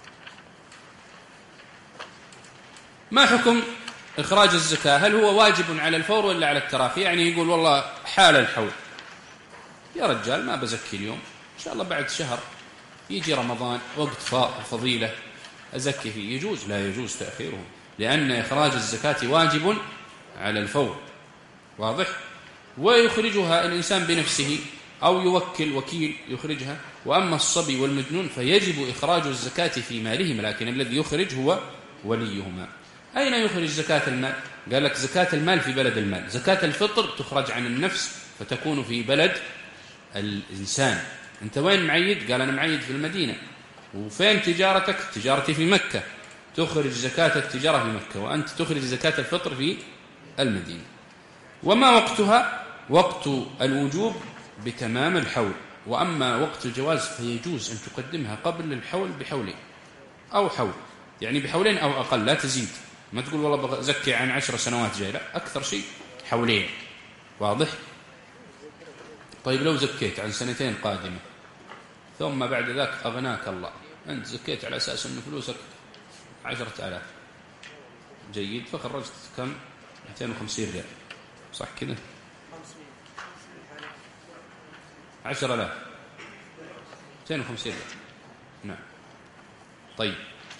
ما حكم إخراج الزكاة؟ هل هو واجب على الفور ولا على التراخي؟ يعني يقول والله حال الحول يا رجال ما بزكي اليوم، إن شاء الله بعد شهر يجي رمضان وقت فضيلة أزكي فيه، يجوز؟ لا يجوز تأخيره، لأن إخراج الزكاة واجب على الفور. واضح؟ ويخرجها الإنسان بنفسه أو يوكل وكيل يخرجها. وأما الصبي والمجنون فيجب إخراج الزكاة في مالهم، لكن الذي يخرج هو وليهما. أين يخرج زكاة المال؟ قال لك زكاة المال في بلد المال، زكاة الفطر تخرج عن النفس فتكون في بلد الإنسان. أنت وين معيد؟ قال أنا معيد في المدينة. وفين تجارتك؟ تجارتي في مكة، تخرج زكاة التجارة في مكة، وأنت تخرج زكاة الفطر في المدينة. وما وقتها؟ وقت الوجوب بتمام الحول، وأما وقت الجواز فيجوز أن تقدمها قبل الحول بحولين أو حول، يعني بحولين أو أقل، لا تزيد. ما تقول والله بزكي عن عشر سنوات جاي، لا، أكثر شيء حولين. واضح؟ طيب لو زكيت عن سنتين قادمة ثم بعد ذاك أغناك الله، أنت زكيت على أساس أن فلوسك عشرة آلاف، جيد، فخرجت كم؟ مئتين وخمسين ريال، صح كذا؟ عشر آلاف، مئتين وخمسين ريال، نعم. طيب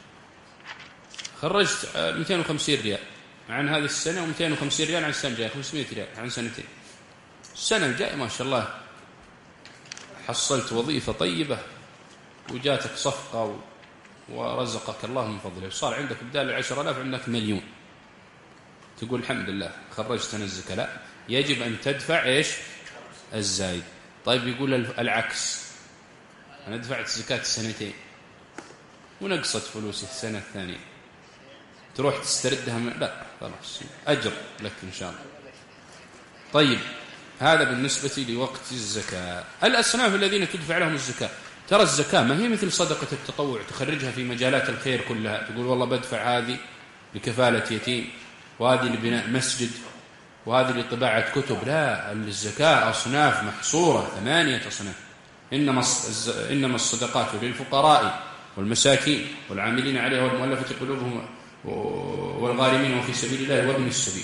خرجت مئتين وخمسين ريال عن هذه السنة، ومئتين وخمسين ريال عن السنة الجاية، خمسمائة ريال عن سنتين. السنة الجاية ما شاء الله حصلت وظيفة طيبة وجاتك صفقة ورزقك الله من فضله، وصار عندك بدال العشر آلاف عندك مليون، تقول الحمد لله خرجت أنا الزكاة؟ لا، يجب أن تدفع إيش؟ الزايد. طيب يقول العكس، أنا دفعت زكاة سنتين ونقصت فلوسي السنة الثانية، تروح تستردها من... لا خلاص، أجر لك إن شاء الله. طيب هذا بالنسبة لوقت الزكاة. الأصناف الذين تدفع لهم الزكاة، ترى الزكاة ما هي مثل صدقة التطوع تخرجها في مجالات الخير كلها، تقول والله بدفع هذه لكفالة يتيم، وهذه لبناء مسجد، وهذه لطباعة كتب. لا، الزكاة أصناف محصورة، ثمانية أصناف. إنما إنما الصدقات للفقراء والمساكين والعاملين عليها والمؤلفة قلوبهم والغارمين وفي سبيل الله وابن السبيل.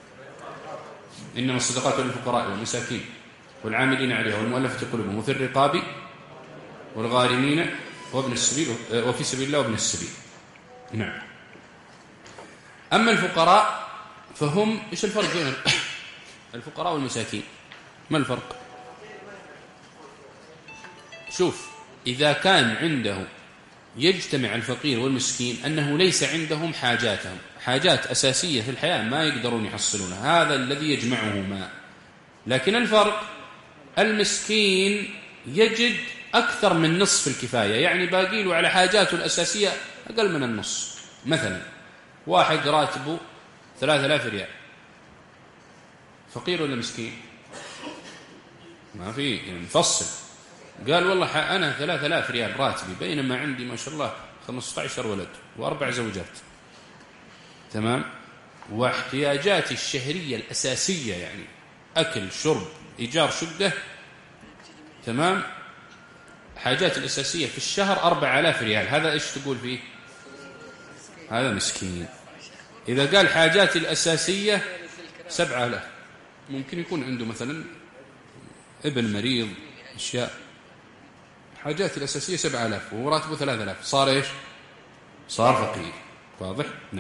إنما الصدقات للفقراء والمساكين والعاملين عليها والمؤلفة قلوبهم وفي الرقاب والغارمين وابن السبيل وفي سبيل الله وابن السبيل. نعم. أما الفقراء فهم إيش الفرق بين الفقراء والمساكين؟ ما الفرق؟ شوف، إذا كان عنده يجتمع الفقير والمسكين أنه ليس عندهم حاجاتهم، حاجات أساسية في الحياة ما يقدرون يحصلونها، هذا الذي يجمعهما. لكن الفرق المسكين يجد أكثر من نصف الكفاية، يعني باقي له على حاجاته الأساسية أقل من النص. مثلا واحد راتبه ثلاثة آلاف ريال، فقير ولا مسكين؟ ما في يعني مفصل. قال والله أنا ثلاثة آلاف ريال راتبي، بينما عندي ما شاء الله خمسة عشر ولد وأربع زوجات، تمام، واحتياجاتي الشهرية الأساسية يعني أكل شرب إيجار شقة، تمام، حاجات الأساسية في الشهر أربع آلاف ريال، هذا إيش تقول فيه؟ هذا مسكين. إذا قال حاجاتي الأساسية سبعة آلاف، ممكن يكون عنده مثلا ابن مريض، أشياء، حاجات الأساسية سبعة آلاف وهو راتبه ثلاثة آلاف، صار إيش؟ صار فقير. واضح؟ نعم.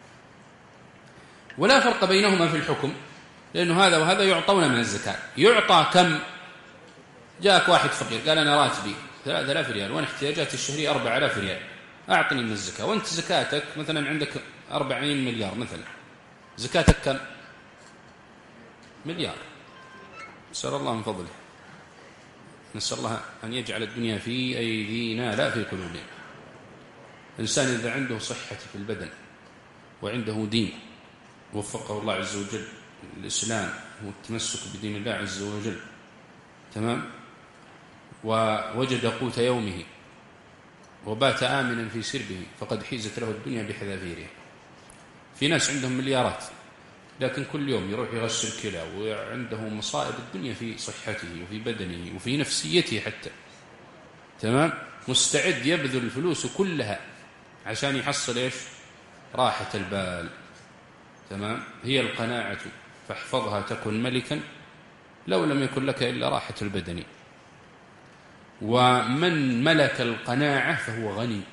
ولا فرق بينهما في الحكم، لأنه هذا وهذا يعطون من الزكاة. يعطى كم؟ جاءك واحد فقير قال أنا راتبي ثلاثة آلاف ريال وأنا احتياجاتي الشهرية أربعة آلاف ريال، أعطني من الزكاة، وأنت زكاتك مثلا عندك أربعين مليار مثلا، زكاتك كم؟ مليار. نسأل الله من فضله، نسأل الله أن يجعل الدنيا في أيدينا لا في قلوبنا. الإنسان إذا عنده صحة في البدن وعنده دين وفقه الله عز وجل الإسلام والتمسك بدين الله عز وجل، تمام، ووجد قوت يومه وبات آمنا في سربه، فقد حيزت له الدنيا بحذافيرها. في ناس عندهم مليارات لكن كل يوم يروح يغسل كلى وعنده مصائب الدنيا في صحته وفي بدنه وفي نفسيته حتى، تمام، مستعد يبذل الفلوس كلها عشان يحصل إيش؟ راحة البال، تمام. هي القناعة فاحفظها تكن ملكا لو لم يكن لك إلا راحة البدن. ومن ملك القناعة فهو غني،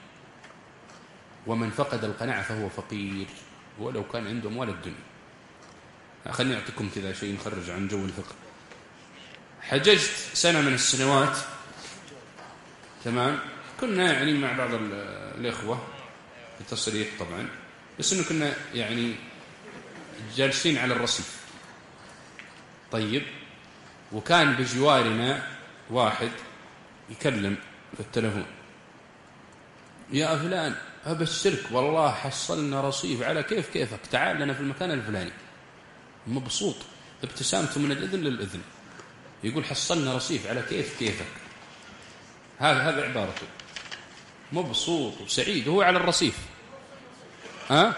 ومن فقد القناعة فهو فقير ولو كان عنده أموال الدنيا. خليني أعطيكم كذا شيء نخرج عن جو الفقه. حججت سنة من السنوات، تمام، كنا يعني مع بعض الإخوة التصريح طبعا، بس إنه كنا يعني جالسين على الرصيف، طيب، وكان بجوارنا واحد يكلم في التلفون، يا فلان أبشرك والله حصلنا رصيف على كيف كيفك، تعال لنا في المكان الفلاني. مبسوط، ابتسامته من الإذن للإذن، يقول حصلنا رصيف على كيف كيفك. هذا هذا عبارته، مبسوط وسعيد وهو على الرصيف. ها؟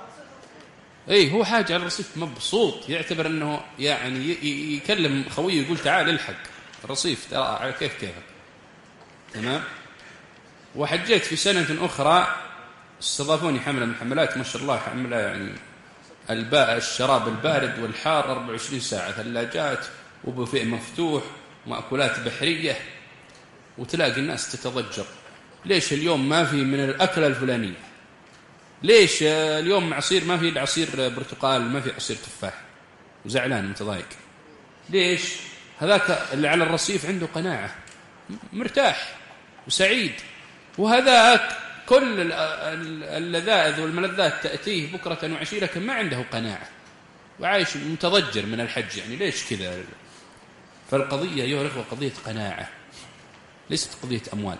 اي هو حاجة على الرصيف، مبسوط، يعتبر انه يعني يكلم خويه يقول تعال الحق الرصيف ترى على كيف كيفك، تمام. وحجيت في سنة أخرى، استضافوني حملة من حملات، ما شاء الله حملة يعني الباء الشراب البارد والحار أربعة وعشرين ساعة، ثلاجات وبوفيه مفتوح مأكولات بحرية، وتلاقي الناس تتضجر، ليش اليوم ما في من الأكلة الفلانية؟ ليش اليوم عصير ما في عصير برتقال، ما في عصير تفاح؟ وزعلان متضايق. ليش؟ هذاك اللي على الرصيف عنده قناعة، مرتاح وسعيد، وهذاك كل اللذائذ والملذات تأتيه بكرة وعشية لكن ما عنده قناعة وعايش متضجر من الحج. يعني ليش كذا؟ فالقضية أيها الأخوة قضية قناعة، ليست قضية أموال.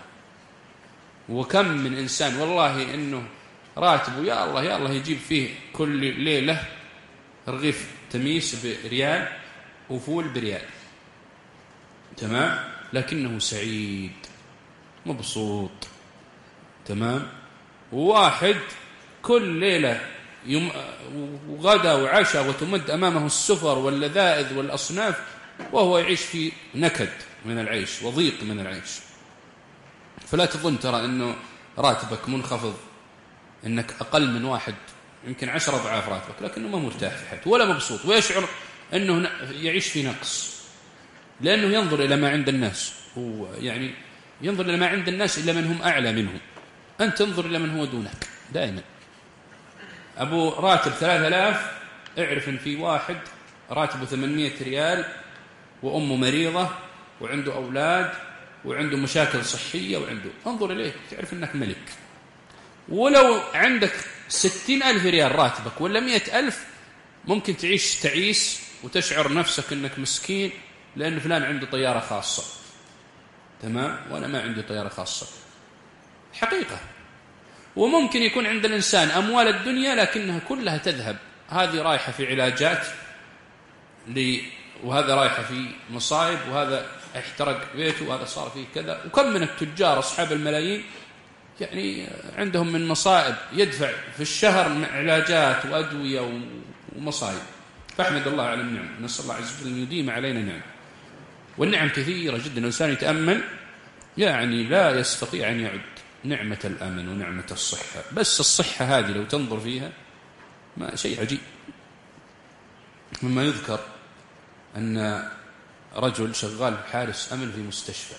وكم من إنسان والله إنه راتبه يا الله يا الله يجيب فيه كل ليلة رغيف تميس بريال وفول بريال، تمام، لكنه سعيد مبسوط، تمام. وواحد كل ليلة يوم وغدا وعشاء وتمد أمامه السفر واللذائذ والأصناف وهو يعيش في نكد من العيش وضيق من العيش. فلا تظن ترى أنه راتبك منخفض، أنك أقل من واحد يمكن عشر أضعاف راتبك، لكنه ما مرتاح في حياته ولا مبسوط، ويشعر أنه يعيش في نقص، لأنه ينظر إلى ما عند الناس، هو يعني ينظر إلى ما عند الناس إلا من هم أعلى منه، أنت تنظر إلى من هو دونك دائما. أبو راتب ثلاثة آلاف، اعرف أن في واحد راتبه ثمانمائة ريال وأمه مريضة وعنده أولاد وعنده مشاكل صحية وعنده، انظر إليه تعرف أنك ملك. ولو عندك ستين ألف ريال راتبك ولا مئة ألف ممكن تعيش تعيس وتشعر نفسك أنك مسكين لأن فلان عنده طيارة خاصة، تمام، وأنا ما عندي طيارة خاصة، حقيقة. وممكن يكون عند الإنسان أموال الدنيا لكنها كلها تذهب، هذه رايحة في علاجات ل... وهذا رايحة في مصائب، وهذا احترق بيته، وهذا صار فيه كذا. وكم من التجار أصحاب الملايين يعني عندهم من مصائب يدفع في الشهر علاجات وأدوية ومصائب. فاحمد الله على النعم، نسأل الله عز وجل أن يديم علينا نعم. والنعم كثيرة جدا، الإنسان يتأمل يعني لا يستطيع أن يعد نعمة الأمن ونعمة الصحة. بس الصحة هذه لو تنظر فيها ما شيء عجيب. مما يذكر أن رجل شغال حارس أمن في مستشفى،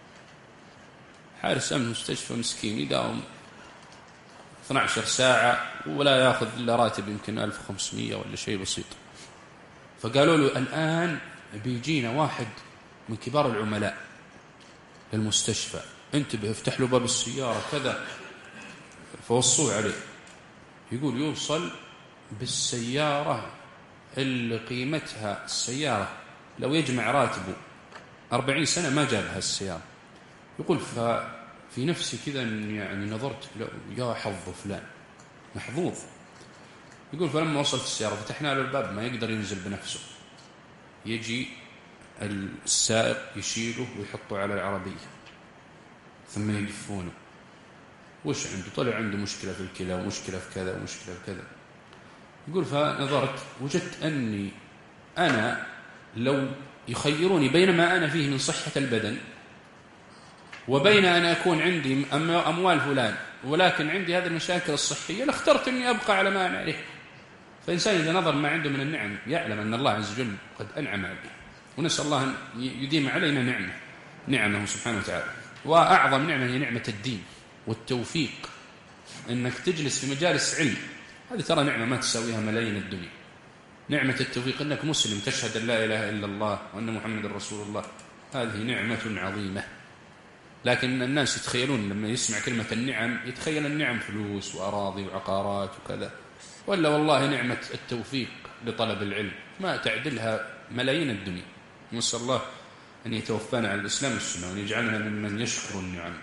حارس أمن مستشفى مسكين يداوم اثنتي عشرة ساعة ولا يأخذ إلا راتب يمكن ألف وخمسمائة ولا شيء بسيط. فقالوا له الآن بيجينا واحد من كبار العملاء للمستشفى، انتبه افتح له باب السيارة كذا. فوصوه عليه، يقول يوصل بالسيارة اللي قيمتها السيارة لو يجمع راتبه أربعين سنة ما جابها السيارة. يقول ففي نفسي كذا يعني نظرت يا حظ فلان محظوظ. يقول فلما وصلت السيارة فتحنا له الباب ما يقدر ينزل بنفسه، يجي السائق يشيله ويحطه على العربية ثم يقفونه. وش عنده؟ طلع عنده مشكلة في الكلى ومشكلة في كذا ومشكلة في كذا. يقول فنظرت وجدت أني أنا لو يخيروني بين ما أنا فيه من صحة البدن وبين أن أكون عندي أموال فلان ولكن عندي هذه المشاكل الصحية لاخترت أني أبقى على ما أنا عليه. فإنسان إذا نظر ما عنده من النعم يعلم أن الله عز وجل قد أنعم عليه، ونسأل الله أن يديم علينا نعمة نعمه سبحانه وتعالى. وأعظم نعمة هي نعمة الدين والتوفيق، أنك تجلس في مجالس علم، هذه ترى نعمة ما تساويها ملايين الدنيا. نعمة التوفيق أنك مسلم تشهد أن لا إله إلا الله وأن محمد رسول الله، هذه نعمة عظيمة. لكن الناس يتخيلون لما يسمع كلمة النعم يتخيل النعم فلوس وأراضي وعقارات وكذا، ولا والله نعمة التوفيق لطلب العلم ما تعدلها ملايين الدنيا. نسأل الله أن يتوفانا على الإسلام والسنة وأن يجعلنا ممن يشكر النعم.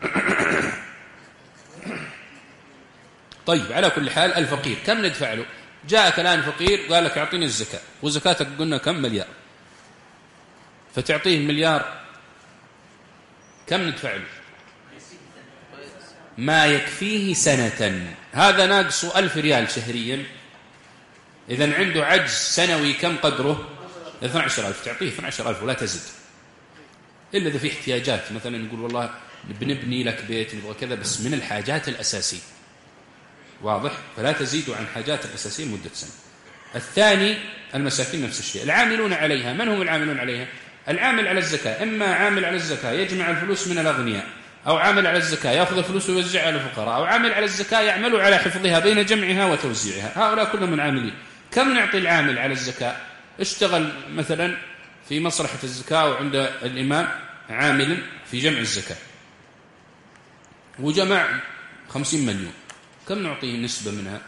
طيب، على كل حال الفقير كم ندفع له؟ جاءك الآن فقير قال لك أعطيني الزكاة، وزكاتك قلنا كم؟ مليار. فتعطيه المليار كم ندفع له؟ ما يكفيه سنة. هذا ناقصه ألف ريال شهريا، إذن عنده عجز سنوي كم قدره؟ اثني عشر ألف. تعطيه اثني عشر ألف ولا تزد، إلا إذا في احتياجات، مثلا نقول والله بنبني لك بيت نبغى كذا، بس من الحاجات الأساسية، واضح؟ فلا تزيد عن حاجات الأساسية مدة سنة. الثاني المساكين نفس الشيء، العاملون عليها. من هم العاملون عليها؟ العامل على الزكاة، إما عامل على الزكاة يجمع الفلوس من الأغنياء، أو عامل على الزكاة يأخذ الفلوس ويوزعها على الفقراء، أو عامل على الزكاة يعمل على حفظها بين جمعها وتوزيعها. هؤلاء كلهم من عاملين. كم نعطي العامل على الزكاة؟ اشتغل مثلا في مصلحة الزكاة وعند الإمام عامل في جمع الزكاة وجمع خمسين مليون، كم نعطيه نسبة منها؟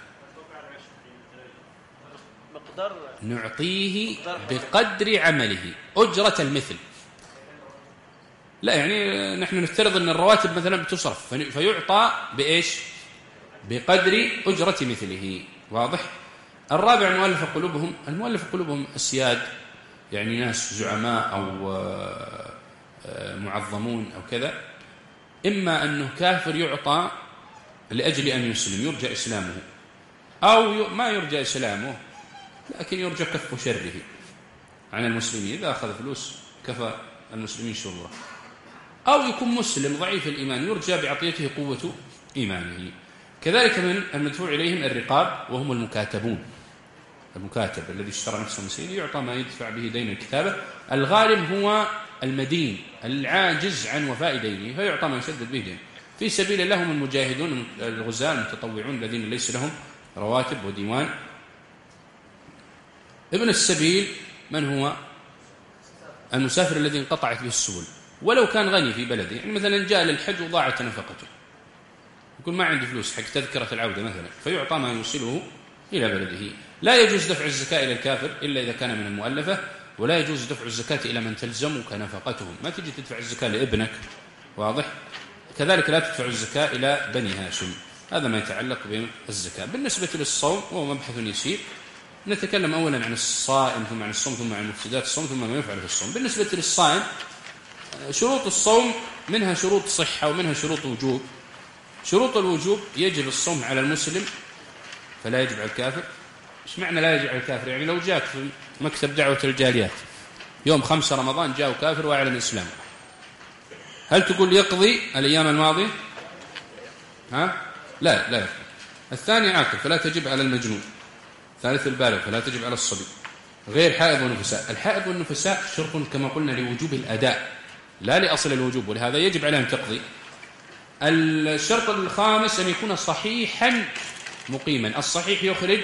نعطيه بقدر عمله أجرة المثل. لا يعني نحن نفترض أن الرواتب مثلا بتصرف فيعطى بإيش؟ بقدر أجرة مثله، واضح؟ الرابع المؤلف قلوبهم. المؤلف قلوبهم أسياد، يعني ناس زعماء أو معظمون أو كذا، إما أنه كافر يعطى لأجل أن يسلم يرجى إسلامه، أو ما يرجى إسلامه لكن يرجى كف شره عن المسلمين، إذا أخذ فلوس كفى المسلمين شره. أو يكون مسلم ضعيف الإيمان يرجى بعطيته قوة إيمانه. كذلك من المدفوع إليهم الرقاب، وهم المكاتبون. المكاتب الذي اشترى نفسه مسيري يعطى ما يدفع به دين الكتابة. الغارم هو المدين العاجز عن وفاء دينه فيعطى ما يسدد به دين. في سبيل الله هم المجاهدون الغزاة المتطوعون الذين ليس لهم رواتب وديوان. ابن السبيل من هو؟ المسافر الذي انقطعت به السبل ولو كان غني في بلده، يعني مثلا جاء للحج وضاعت نفقته، يقول ما عندي فلوس حق تذكرة العودة مثلا، فيعطى ما يوصله إلى بلده. لا يجوز دفع الزكاة إلى الكافر إلا إذا كان من المؤلفة، ولا يجوز دفع الزكاة إلى من تلزمك نفقتهم. ما تجي تدفع الزكاة لابنك، واضح؟ كذلك لا تدفع الزكاة إلى بني هاشم. هذا ما يتعلق بالزكاة. بالنسبة للصوم وهو مبحث يسير، نتكلم أولا عن الصائم ثم عن الصوم ثم عن مفسدات الصوم ثم ما يفعل في الصوم. بالنسبة للصائم شروط الصوم منها شروط صحة ومنها شروط وجوب. شروط الوجوب يجب الصوم على المسلم فلا يجب على الكافر. ايش معنى لا يجب على الكافر؟ يعني لو جاك في مكتب دعوة الجاليات يوم خمسة رمضان جاء كافر وأعلن الإسلام، هل تقول يقضي الأيام الماضية؟ ها؟ لا لا يقضي. الثاني عاقل فلا تجب على المجنون. ثالث البالغ فلا تجب على الصبي. غير حائض ونفساء. الحائض والنفساء شرط كما قلنا لوجوب الأداء لا لأصل الوجوب، ولهذا يجب عليهم تقضي. الشرط الخامس أن يكون صحيحا مقيما. الصحيح يخرج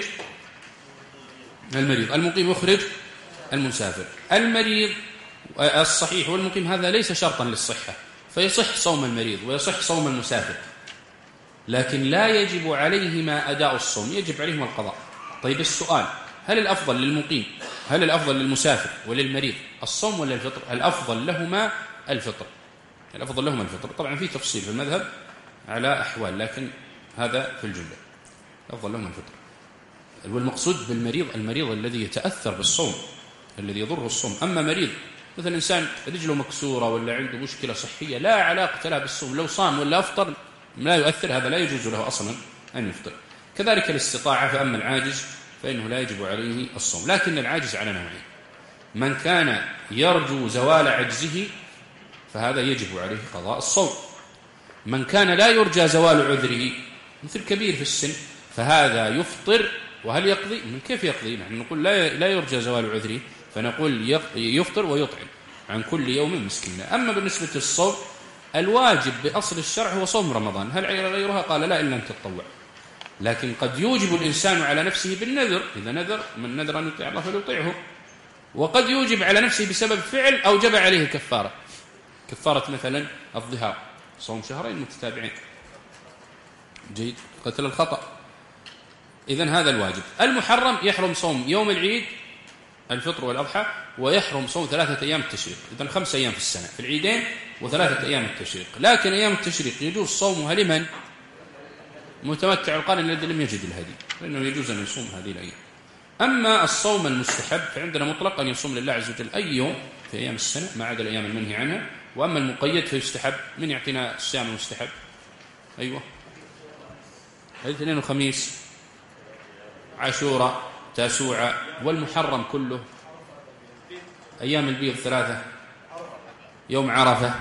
المريض، المقيم يخرج المسافر. المريض الصحيح والمقيم هذا ليس شرطا للصحة، فيصح صوم المريض ويصح صوم المسافر، لكن لا يجب عليهما أداء الصوم، يجب عليهما القضاء. طيب السؤال، هل الأفضل للمقيم هل الأفضل للمسافر وللمريض الصوم ولا الفطر؟ الأفضل لهما الفطر. الأفضل لهما الفطر. طبعا في تفصيل في المذهب على أحوال، لكن هذا في الجملة الأفضل لهما الفطر. والمقصود بالمريض المريض الذي يتأثر بالصوم، الذي يضر الصوم. أما مريض مثل إنسان رجله مكسورة ولا عنده مشكلة صحية لا علاقة لها بالصوم، لو صام ولا أفطر لا يؤثر، هذا لا يجوز له أصلا أن يفطر. كذلك الاستطاعة، فأما العاجز فإنه لا يجب عليه الصوم. لكن العاجز على نوعين: من كان يرجو زوال عجزه فهذا يجب عليه قضاء الصوم. من كان لا يرجى زوال عذره مثل كبير في السن فهذا يفطر. وهل يقضي؟ من كيف يقضي؟ نحن نقول لا لا يرجى زوال عذره، فنقول يفطر ويطعم عن كل يوم مسكينا. أما بالنسبة للصوم الواجب بأصل الشرع هو صوم رمضان. هل غيرها؟ قال لا، إلا أن تتطوع. لكن قد يوجب الإنسان على نفسه بالنذر، إذا نذر من نذر أن يطيع الله فليطيعه. وقد يوجب على نفسه بسبب فعل أوجب عليه كفارة، كفارة مثلا الظهار، صوم شهرين متتابعين. جيد. قتل الخطأ. إذن هذا الواجب. المحرم يحرم صوم يوم العيد الفطر والأضحى، ويحرم صوم ثلاثة أيام التشريق. إذن خمس أيام في السنة في العيدين وثلاثة أيام التشريق. لكن أيام التشريق يجوز صومها لمن؟ متمتع القارن الذي لم يجد الهدي، فإنه يجوز أن يصوم هذه الأيام. أما الصوم المستحب فعندنا مطلق أن يصوم لله عز وجل أي يوم في أيام السنة ما عدا الأيام المنهي عنها. وأما المقيد فيستحب. من يعطينا الصيام المستحب؟ أيوة، الاثنين وخميس، عاشوراء، تاسوعة، والمحرم كله، أيام البيض ثلاثة، يوم عرفة،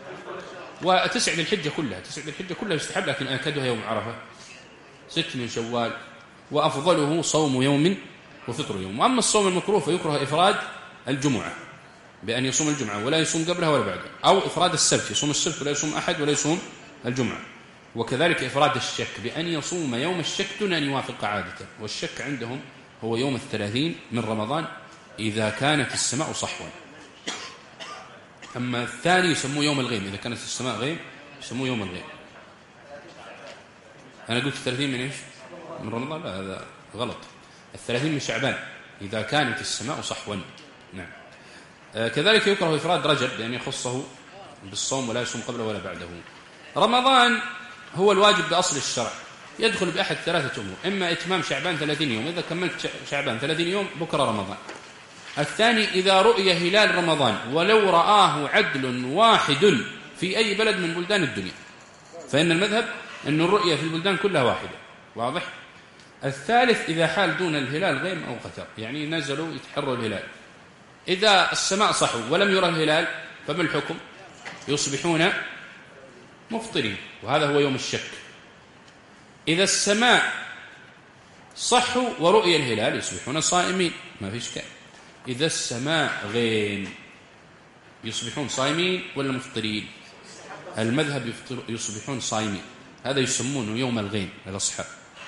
وتسع للحجة كلها. تسع للحجة كلها يستحب، لكن أكدها يوم عرفة. ست من شوال، وأفضله صوم يوم وفطر يوم. وأما الصوم المكروه فيكره إفراد الجمعة بأن يصوم الجمعة ولا يصوم قبلها ولا بعدها، أو إفراد السبت، يصوم السبت ولا يصوم أحد ولا يصوم الجمعة. وكذلك إفراد الشك بأن يصوم يوم الشك دون أن يوافق عادته. والشك عندهم هو يوم الثلاثين من رمضان إذا كانت السماء صحوا. أما الثاني يسموه يوم الغيم، إذا كانت السماء غيم يسموه يوم الغيم. أنا قلت الثلاثين من إيش؟ من رمضان؟ لا، هذا غلط. الثلاثين من شعبان إذا كانت السماء صحوا. نعم. آه كذلك يكره إفراد رجب بأن يخصه بالصوم ولا يصوم قبله ولا بعده. رمضان هو الواجب بأصل الشرع، يدخل بأحد ثلاثة أمور: إما إتمام شعبان ثلاثين يوم، إذا كملت شعبان ثلاثين يوم بكرة رمضان. الثاني إذا رؤي هلال رمضان ولو رآه عدل واحد في أي بلد من بلدان الدنيا، فإن المذهب أن الرؤية في البلدان كلها واحدة. واضح؟ الثالث إذا حال دون الهلال غيم أو قتر، يعني نزلوا يتحروا الهلال. إذا السماء صحوا ولم يرى الهلال فما الحكم؟ يصبحون مفطرين، وهذا هو يوم الشك. إذا السماء صحوا ورؤي الهلال يصبحون صائمين، ما في إشكال. إذا السماء غيم يصبحون صائمين ولا مفطرين؟ المذهب يصبحون صائمين، هذا يسمونه يوم الغيم للأصحاب.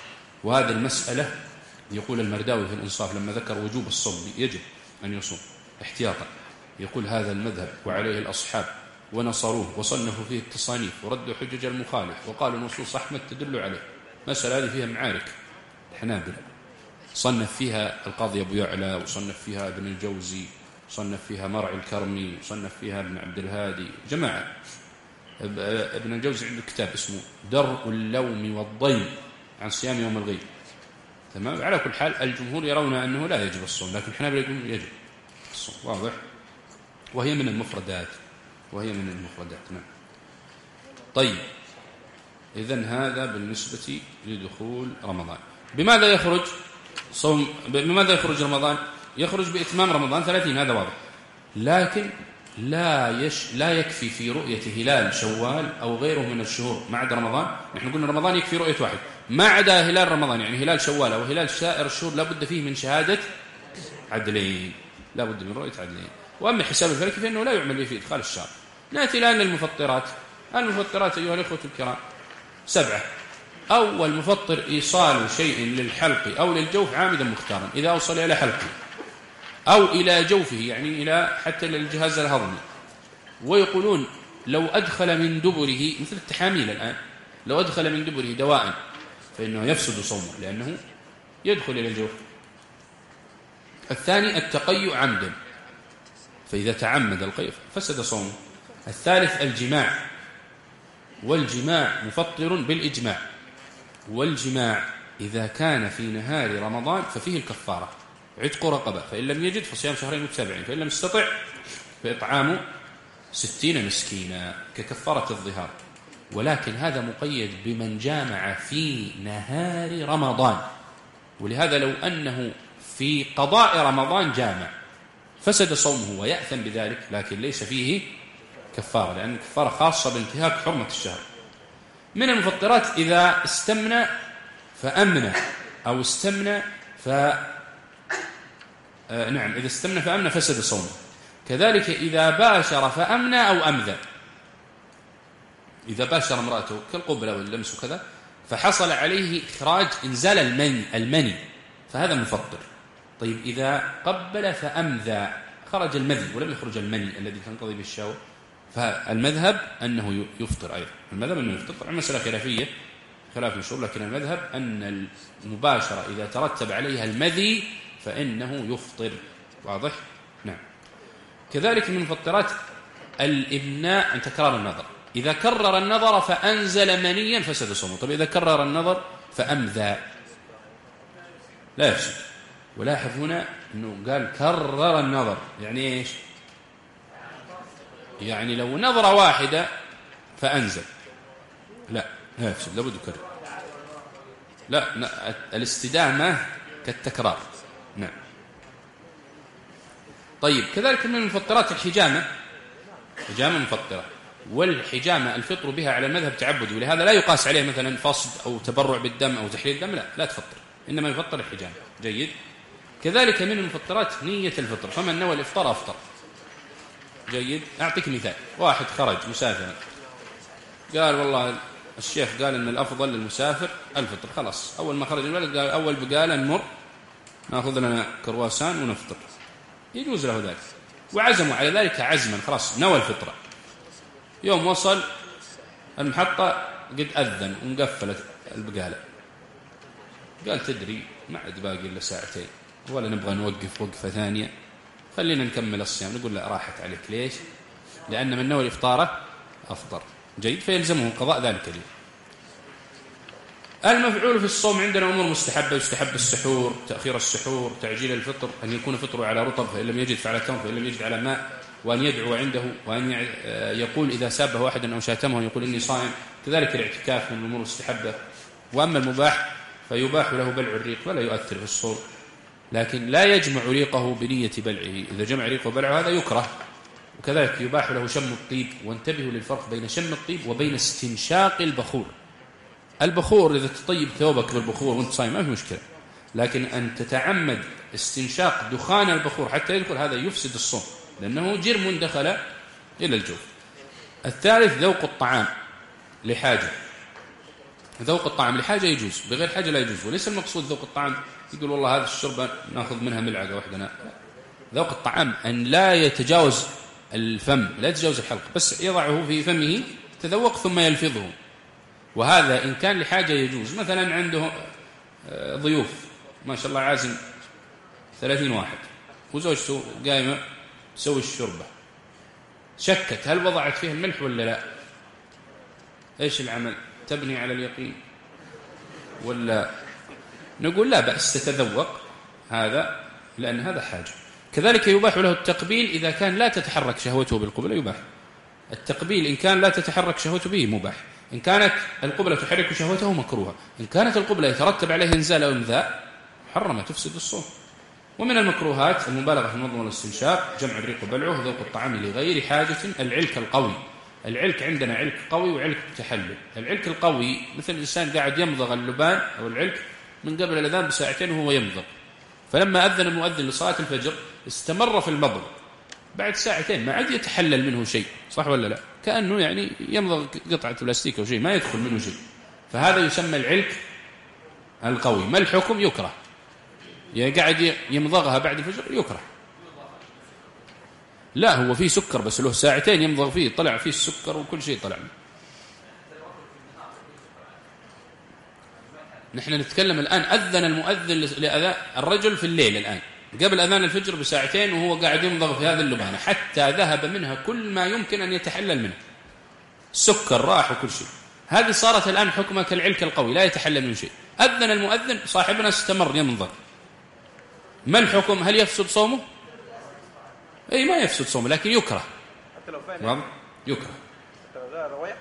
وهذه المسألة يقول المرداوي في الإنصاف لما ذكر وجوب الصوم يجب أن يصوم احتياطا، يقول هذا المذهب وعليه الأصحاب ونصروه وصنفوا فيه التصانيف وردوا حجج المخالف وقالوا نصوص أحمد تدل عليه. مسألة هذه فيها معارك الحنابلة، صنف فيها القاضي أبو يعلى، وصنف فيها ابن الجوزي، صنف فيها مرعي الكرمي، وصنف فيها ابن عبد الهادي، جماعة. ابن الجوزي عنده كتاب اسمه درء اللوم والضيم عن صيام يوم الغيب. تمام. على كل حال الجمهور يرون أنه لا يجب الصوم، لكن الحنابلة يقولون يجب الصوم. واضح؟ وهي من المفردات وهي من المفردات نعم. طيب، إذن هذا بالنسبة لدخول رمضان. بماذا يخرج صوم؟ بماذا يخرج رمضان؟ يخرج بإتمام رمضان ثلاثين، هذا واضح. لكن لا يش لا يكفي في رؤية هلال شوال أو غيره من الشهور ما عدا رمضان. نحن قلنا رمضان يكفي رؤية واحد، ما عدا هلال رمضان يعني هلال شوال أو هلال سائر الشهور لا بد فيه من شهادة عدلين، لا بد من رؤية عدلين. وأما حساب الفلك فإنه لا يعمل به في إدخال الشهر. نأتي الآن للمفطرات. المفطرات أيها الإخوة الكرام سبعة. أول مفطر إيصال شيء للحلق أو للجوف عامدا مختارا، إذا أوصل إلى حلقه أو إلى جوفه يعني إلى حتى للجهاز الهضمي. ويقولون لو أدخل من دبره مثل التحاميل الآن، لو أدخل من دبره دواء فإنه يفسد صومه لأنه يدخل إلى الجوف. الثاني التقيؤ عمدا، فإذا تعمد القيء فسد صومه. الثالث الجماع، والجماع مفطر بالإجماع، والجماع إذا كان في نهار رمضان ففيه الكفارة عتق رقبة، فإن لم يجد فصيام شهرين متتابعين، فإن لم يستطع فإطعام ستين مسكينا ككفارة الظهار. ولكن هذا مقيد بمن جامع في نهار رمضان، ولهذا لو أنه في قضاء رمضان جامع فسد صومه ويأثم بذلك، لكن ليس فيه كفارة، لأن الكفارة خاصة بانتهاك حرمة الشهر. من المفطرات إذا استمنى فأمنى أو استمنى ف آه نعم إذا استمنى فأمنى فسد صومه. كذلك إذا باشر فأمنى أو أمذى، إذا باشر امرأته كالقبلة واللمس وكذا فحصل عليه إخراج إنزال المني المني فهذا مفطر. طيب إذا قبل فأمذى خرج المذي ولم يخرج المني الذي تنقضي بالشهوة، فالمذهب أنه يفطر أيضا. المذهب أنه يفطر، طبعا مسألة خلافية خلاف مشهور، لكن المذهب أن المباشرة إذا ترتب عليها المذي فإنه يفطر. واضح؟ نعم. كذلك من المفطرات الإبناء عن تكرار النظر، إذا كرر النظر فأنزل منيا فسد صومه. طيب إذا كرر النظر فأمذى لا يفسد. ولاحظ هنا أنه قال كرر النظر، يعني إيش؟ يعني لو نظرة واحدة فأنزل لا لا يفسد، لابد يكرر. لا الاستدامة كالتكرار. نعم. طيب كذلك من المفطرات الحجامة، حجامة مفطرة، والحجامة الفطر بها على المذهب تعبدي، ولهذا لا يقاس عليه مثلا فصد أو تبرع بالدم أو تحليل الدم، لا لا تفطر، إنما يفطر الحجامة. جيد. كذلك من المفطرات نية الفطر، فمن نوى الإفطار أفطر. جيد. أعطيك مثال، واحد خرج مسافرا قال والله الشيخ قال أن الأفضل للمسافر الفطر، خلاص أول ما خرج البلد قال أول بقالة نمر نأخذ لنا كرواسان ونفطر، يجوز له ذلك، وعزموا على ذلك عزما، خلاص نوى الفطرة. يوم وصل المحطة قد أذن ومقفلت البقالة، قال تدري ما عاد باقي إلا ساعتين ولا نبغى نوقف وقفة ثانية، خلينا نكمل الصيام. نقول لا راحت عليك. ليش؟ لأن من نوى الإفطار أفطر. جيد. فيلزمه قضاء ذلك اليوم. المفعول في الصوم عندنا أمور مستحبة، يستحب السحور، تأخير السحور، تعجيل الفطر، أن يكون فطره على رطب فإن لم يجد فعلى تمر فإن لم يجد على ماء، وأن يدعو عنده، وأن يقول إذا سابه أحد أو شاتمه يقول إني صائم. كذلك الاعتكاف من الأمور المستحبة. وأما المباح فيباح له بلع الريق ولا يؤثر في الصوم، لكن لا يجمع ريقه بنية بلعه، إذا جمع ريقه وبلعه هذا يكره. وكذلك يباح له شم الطيب، وانتبهوا للفرق بين شم الطيب وبين استنشاق البخور. البخور إذا تطيب ثوبك بالبخور وانت صايم ما في مشكلة، لكن أن تتعمد استنشاق دخان البخور حتى يدخل هذا يفسد الصوم، لأنه جرم دخل إلى الجوف. الثالث ذوق الطعام لحاجة، ذوق الطعام لحاجة يجوز، بغير حاجة لا يجوز. وليس المقصود ذوق الطعام يقول والله هذا الشربة نأخذ منها ملعقة واحدة. ذوق الطعام أن لا يتجاوز الفم، لا يتجاوز الحلق، بس يضعه في فمه تذوق ثم يلفظه. وهذا إن كان لحاجة يجوز. مثلا عنده ضيوف ما شاء الله عازم ثلاثين واحد وزوجته قائمة تسوي الشربة، شكت هل وضعت فيها الملح ولا لا؟ إيش العمل؟ تبني على اليقين ولا نقول لا بأس تتذوق هذا لأن هذا حاجة. كذلك يباح له التقبيل إذا كان لا تتحرك شهوته بالقبلة، يباح التقبيل إن كان لا تتحرك شهوته به مباح. إن كانت القبلة تحرك شهوته مكروها. إن كانت القبلة يترتب عليه إنزال أو إمذاء محرمة تفسد الصوم. ومن المكروهات المبالغة في النظم والاستنشاق، جمع الريق وبلعه، ذوق الطعام لغير حاجة، العلك القوي. العلك عندنا علك قوي وعلك متحلل. العلك القوي مثل الإنسان قاعد يمضغ اللبان أو العلك من قبل الأذان بساعتين وهو يمضغ، فلما أذن المؤذن لصلاة الفجر استمر في المضغ، بعد ساعتين ما عاد يتحلل منه شيء، صح ولا لا؟ كأنه يعني يمضغ قطعة بلاستيك أو شيء ما يدخل منه شيء، فهذا يسمى العلك القوي. ما الحكم؟ يكره، يعني قاعد يمضغها بعد الفجر يكره. لا هو فيه سكر بس له ساعتين يمضغ فيه، طلع فيه السكر وكل شيء طلع. نحن نتكلم الآن أذن المؤذن لأذان الرجل في الليل الآن قبل أذان الفجر بساعتين وهو قاعد يمضغ في هذه اللبانة حتى ذهب منها كل ما يمكن أن يتحلل منه، السكر راح وكل شيء. هذه صارت الآن حكمها كالعلك القوي لا يتحلل من شيء. أذن المؤذن صاحبنا استمر يمضغ، ما الحكم؟ هل يفسد صومه؟ أي ما يفسد صومه لكن يكره، حتى لو فعلا يكره. حتى لو ذا روايح.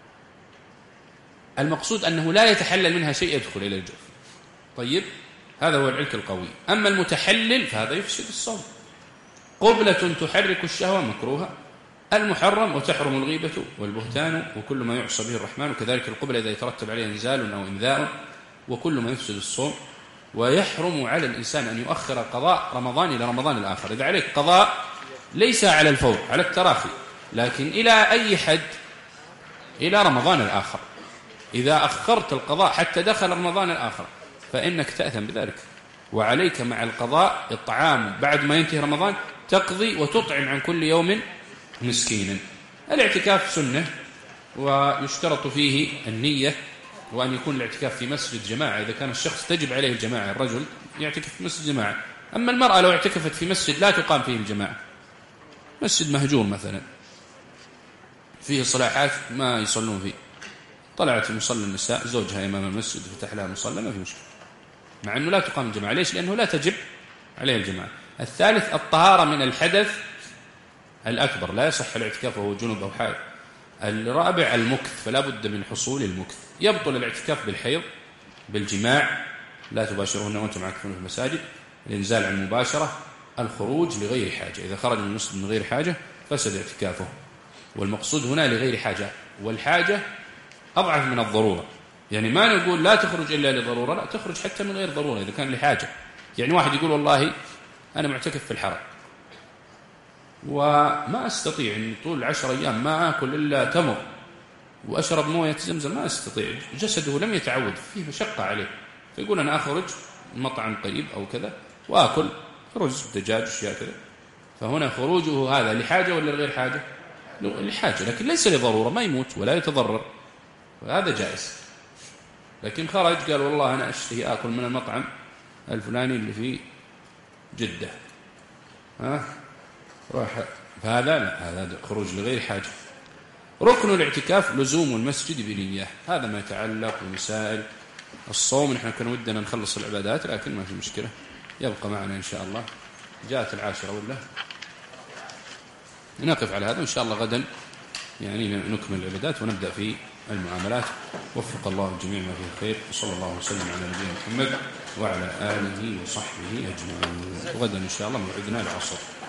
المقصود أنه لا يتحلل منها شيء يدخل إلى الجوف. طيب هذا هو العلك القوي. أما المتحلل فهذا يفسد الصوم. قبلة تحرك الشهوة مكروهة. المحرم وتحرم الغيبة والبهتان وكل ما يعصى به الرحمن، وكذلك القبلة إذا يترتب عليها إنزال أو إنذاء، وكل ما يفسد الصوم. ويحرم على الإنسان أن يؤخر قضاء رمضان إلى رمضان الآخر. إذا عليك قضاء ليس على الفور على التراخي، لكن إلى أي حد؟ إلى رمضان الآخر. إذا أخرت القضاء حتى دخل رمضان الآخر فإنك تأثم بذلك، وعليك مع القضاء إطعام بعد ما ينتهي رمضان، تقضي وتطعم عن كل يوم مسكينا. الاعتكاف سنة ويشترط فيه النية، وأن يكون الاعتكاف في مسجد جماعة. إذا كان الشخص تجب عليه الجماعة، الرجل يعتكف في مسجد جماعة. أما المرأة لو اعتكفت في مسجد لا تقام فيه الجماعة، مسجد مهجور مثلا فيه صلاحات ما يصلون فيه، طلعت في مصلى النساء زوجها إمام المسجد فتح لها مصلى ما في مشكلة، مع أنه لا تقام الجماعة. ليش؟ لأنه لا تجب عليه الجماعة. الثالث الطهارة من الحدث الأكبر، لا يصح الاعتكاف وهو جنب أو حائض. الرابع المكث، فلا بد من حصول المكث. يبطل الاعتكاف بالحيض، بالجماع، لا تباشرون وانتم عاكفون في المساجد، الانزال عن المباشرة، الخروج لغير حاجة. إذا خرج من المسلم من غير حاجة فسد اعتكافه. والمقصود هنا لغير حاجة، والحاجة أضعف من الضرورة. يعني ما نقول لا تخرج إلا لضرورة، لا، تخرج حتى من غير ضرورة إذا كان لحاجة. يعني واحد يقول والله أنا معتكف في الحرم وما أستطيع أن طول عشر أيام ما أكل إلا تمر وأشرب موية زمزم، ما أستطيع، جسده لم يتعود، فيه مشقة عليه، فيقول أنا أخرج مطعم قريب أو كذا وأكل رز دجاج أشياء كذا. فهنا خروجه هذا لحاجة ولا لغير حاجة؟ لحاجة، لكن ليس لضرورة، ما يموت ولا يتضرر، وهذا جائز. لكن خرج قال والله أنا أشتهي أكل من المطعم الفلاني اللي في جدة، ها راح، فهذا لا، هذا خروج لغير حاجة. ركن الاعتكاف لزوم المسجد بنية. هذا ما يتعلق بمسائل الصوم. نحن كنا ودنا نخلص العبادات لكن ما في مشكلة، يبقى معنا إن شاء الله. جاءت العاشرة ولا نقف على هذا إن شاء الله. غدا يعني نكمل العبادات ونبدأ في المعاملات. وفق الله الجميع ما فيه الخير، وصلى الله وسلم على نبينا محمد وعلى آله وصحبه أجمعين. وغدا إن شاء الله موعدنا العصر.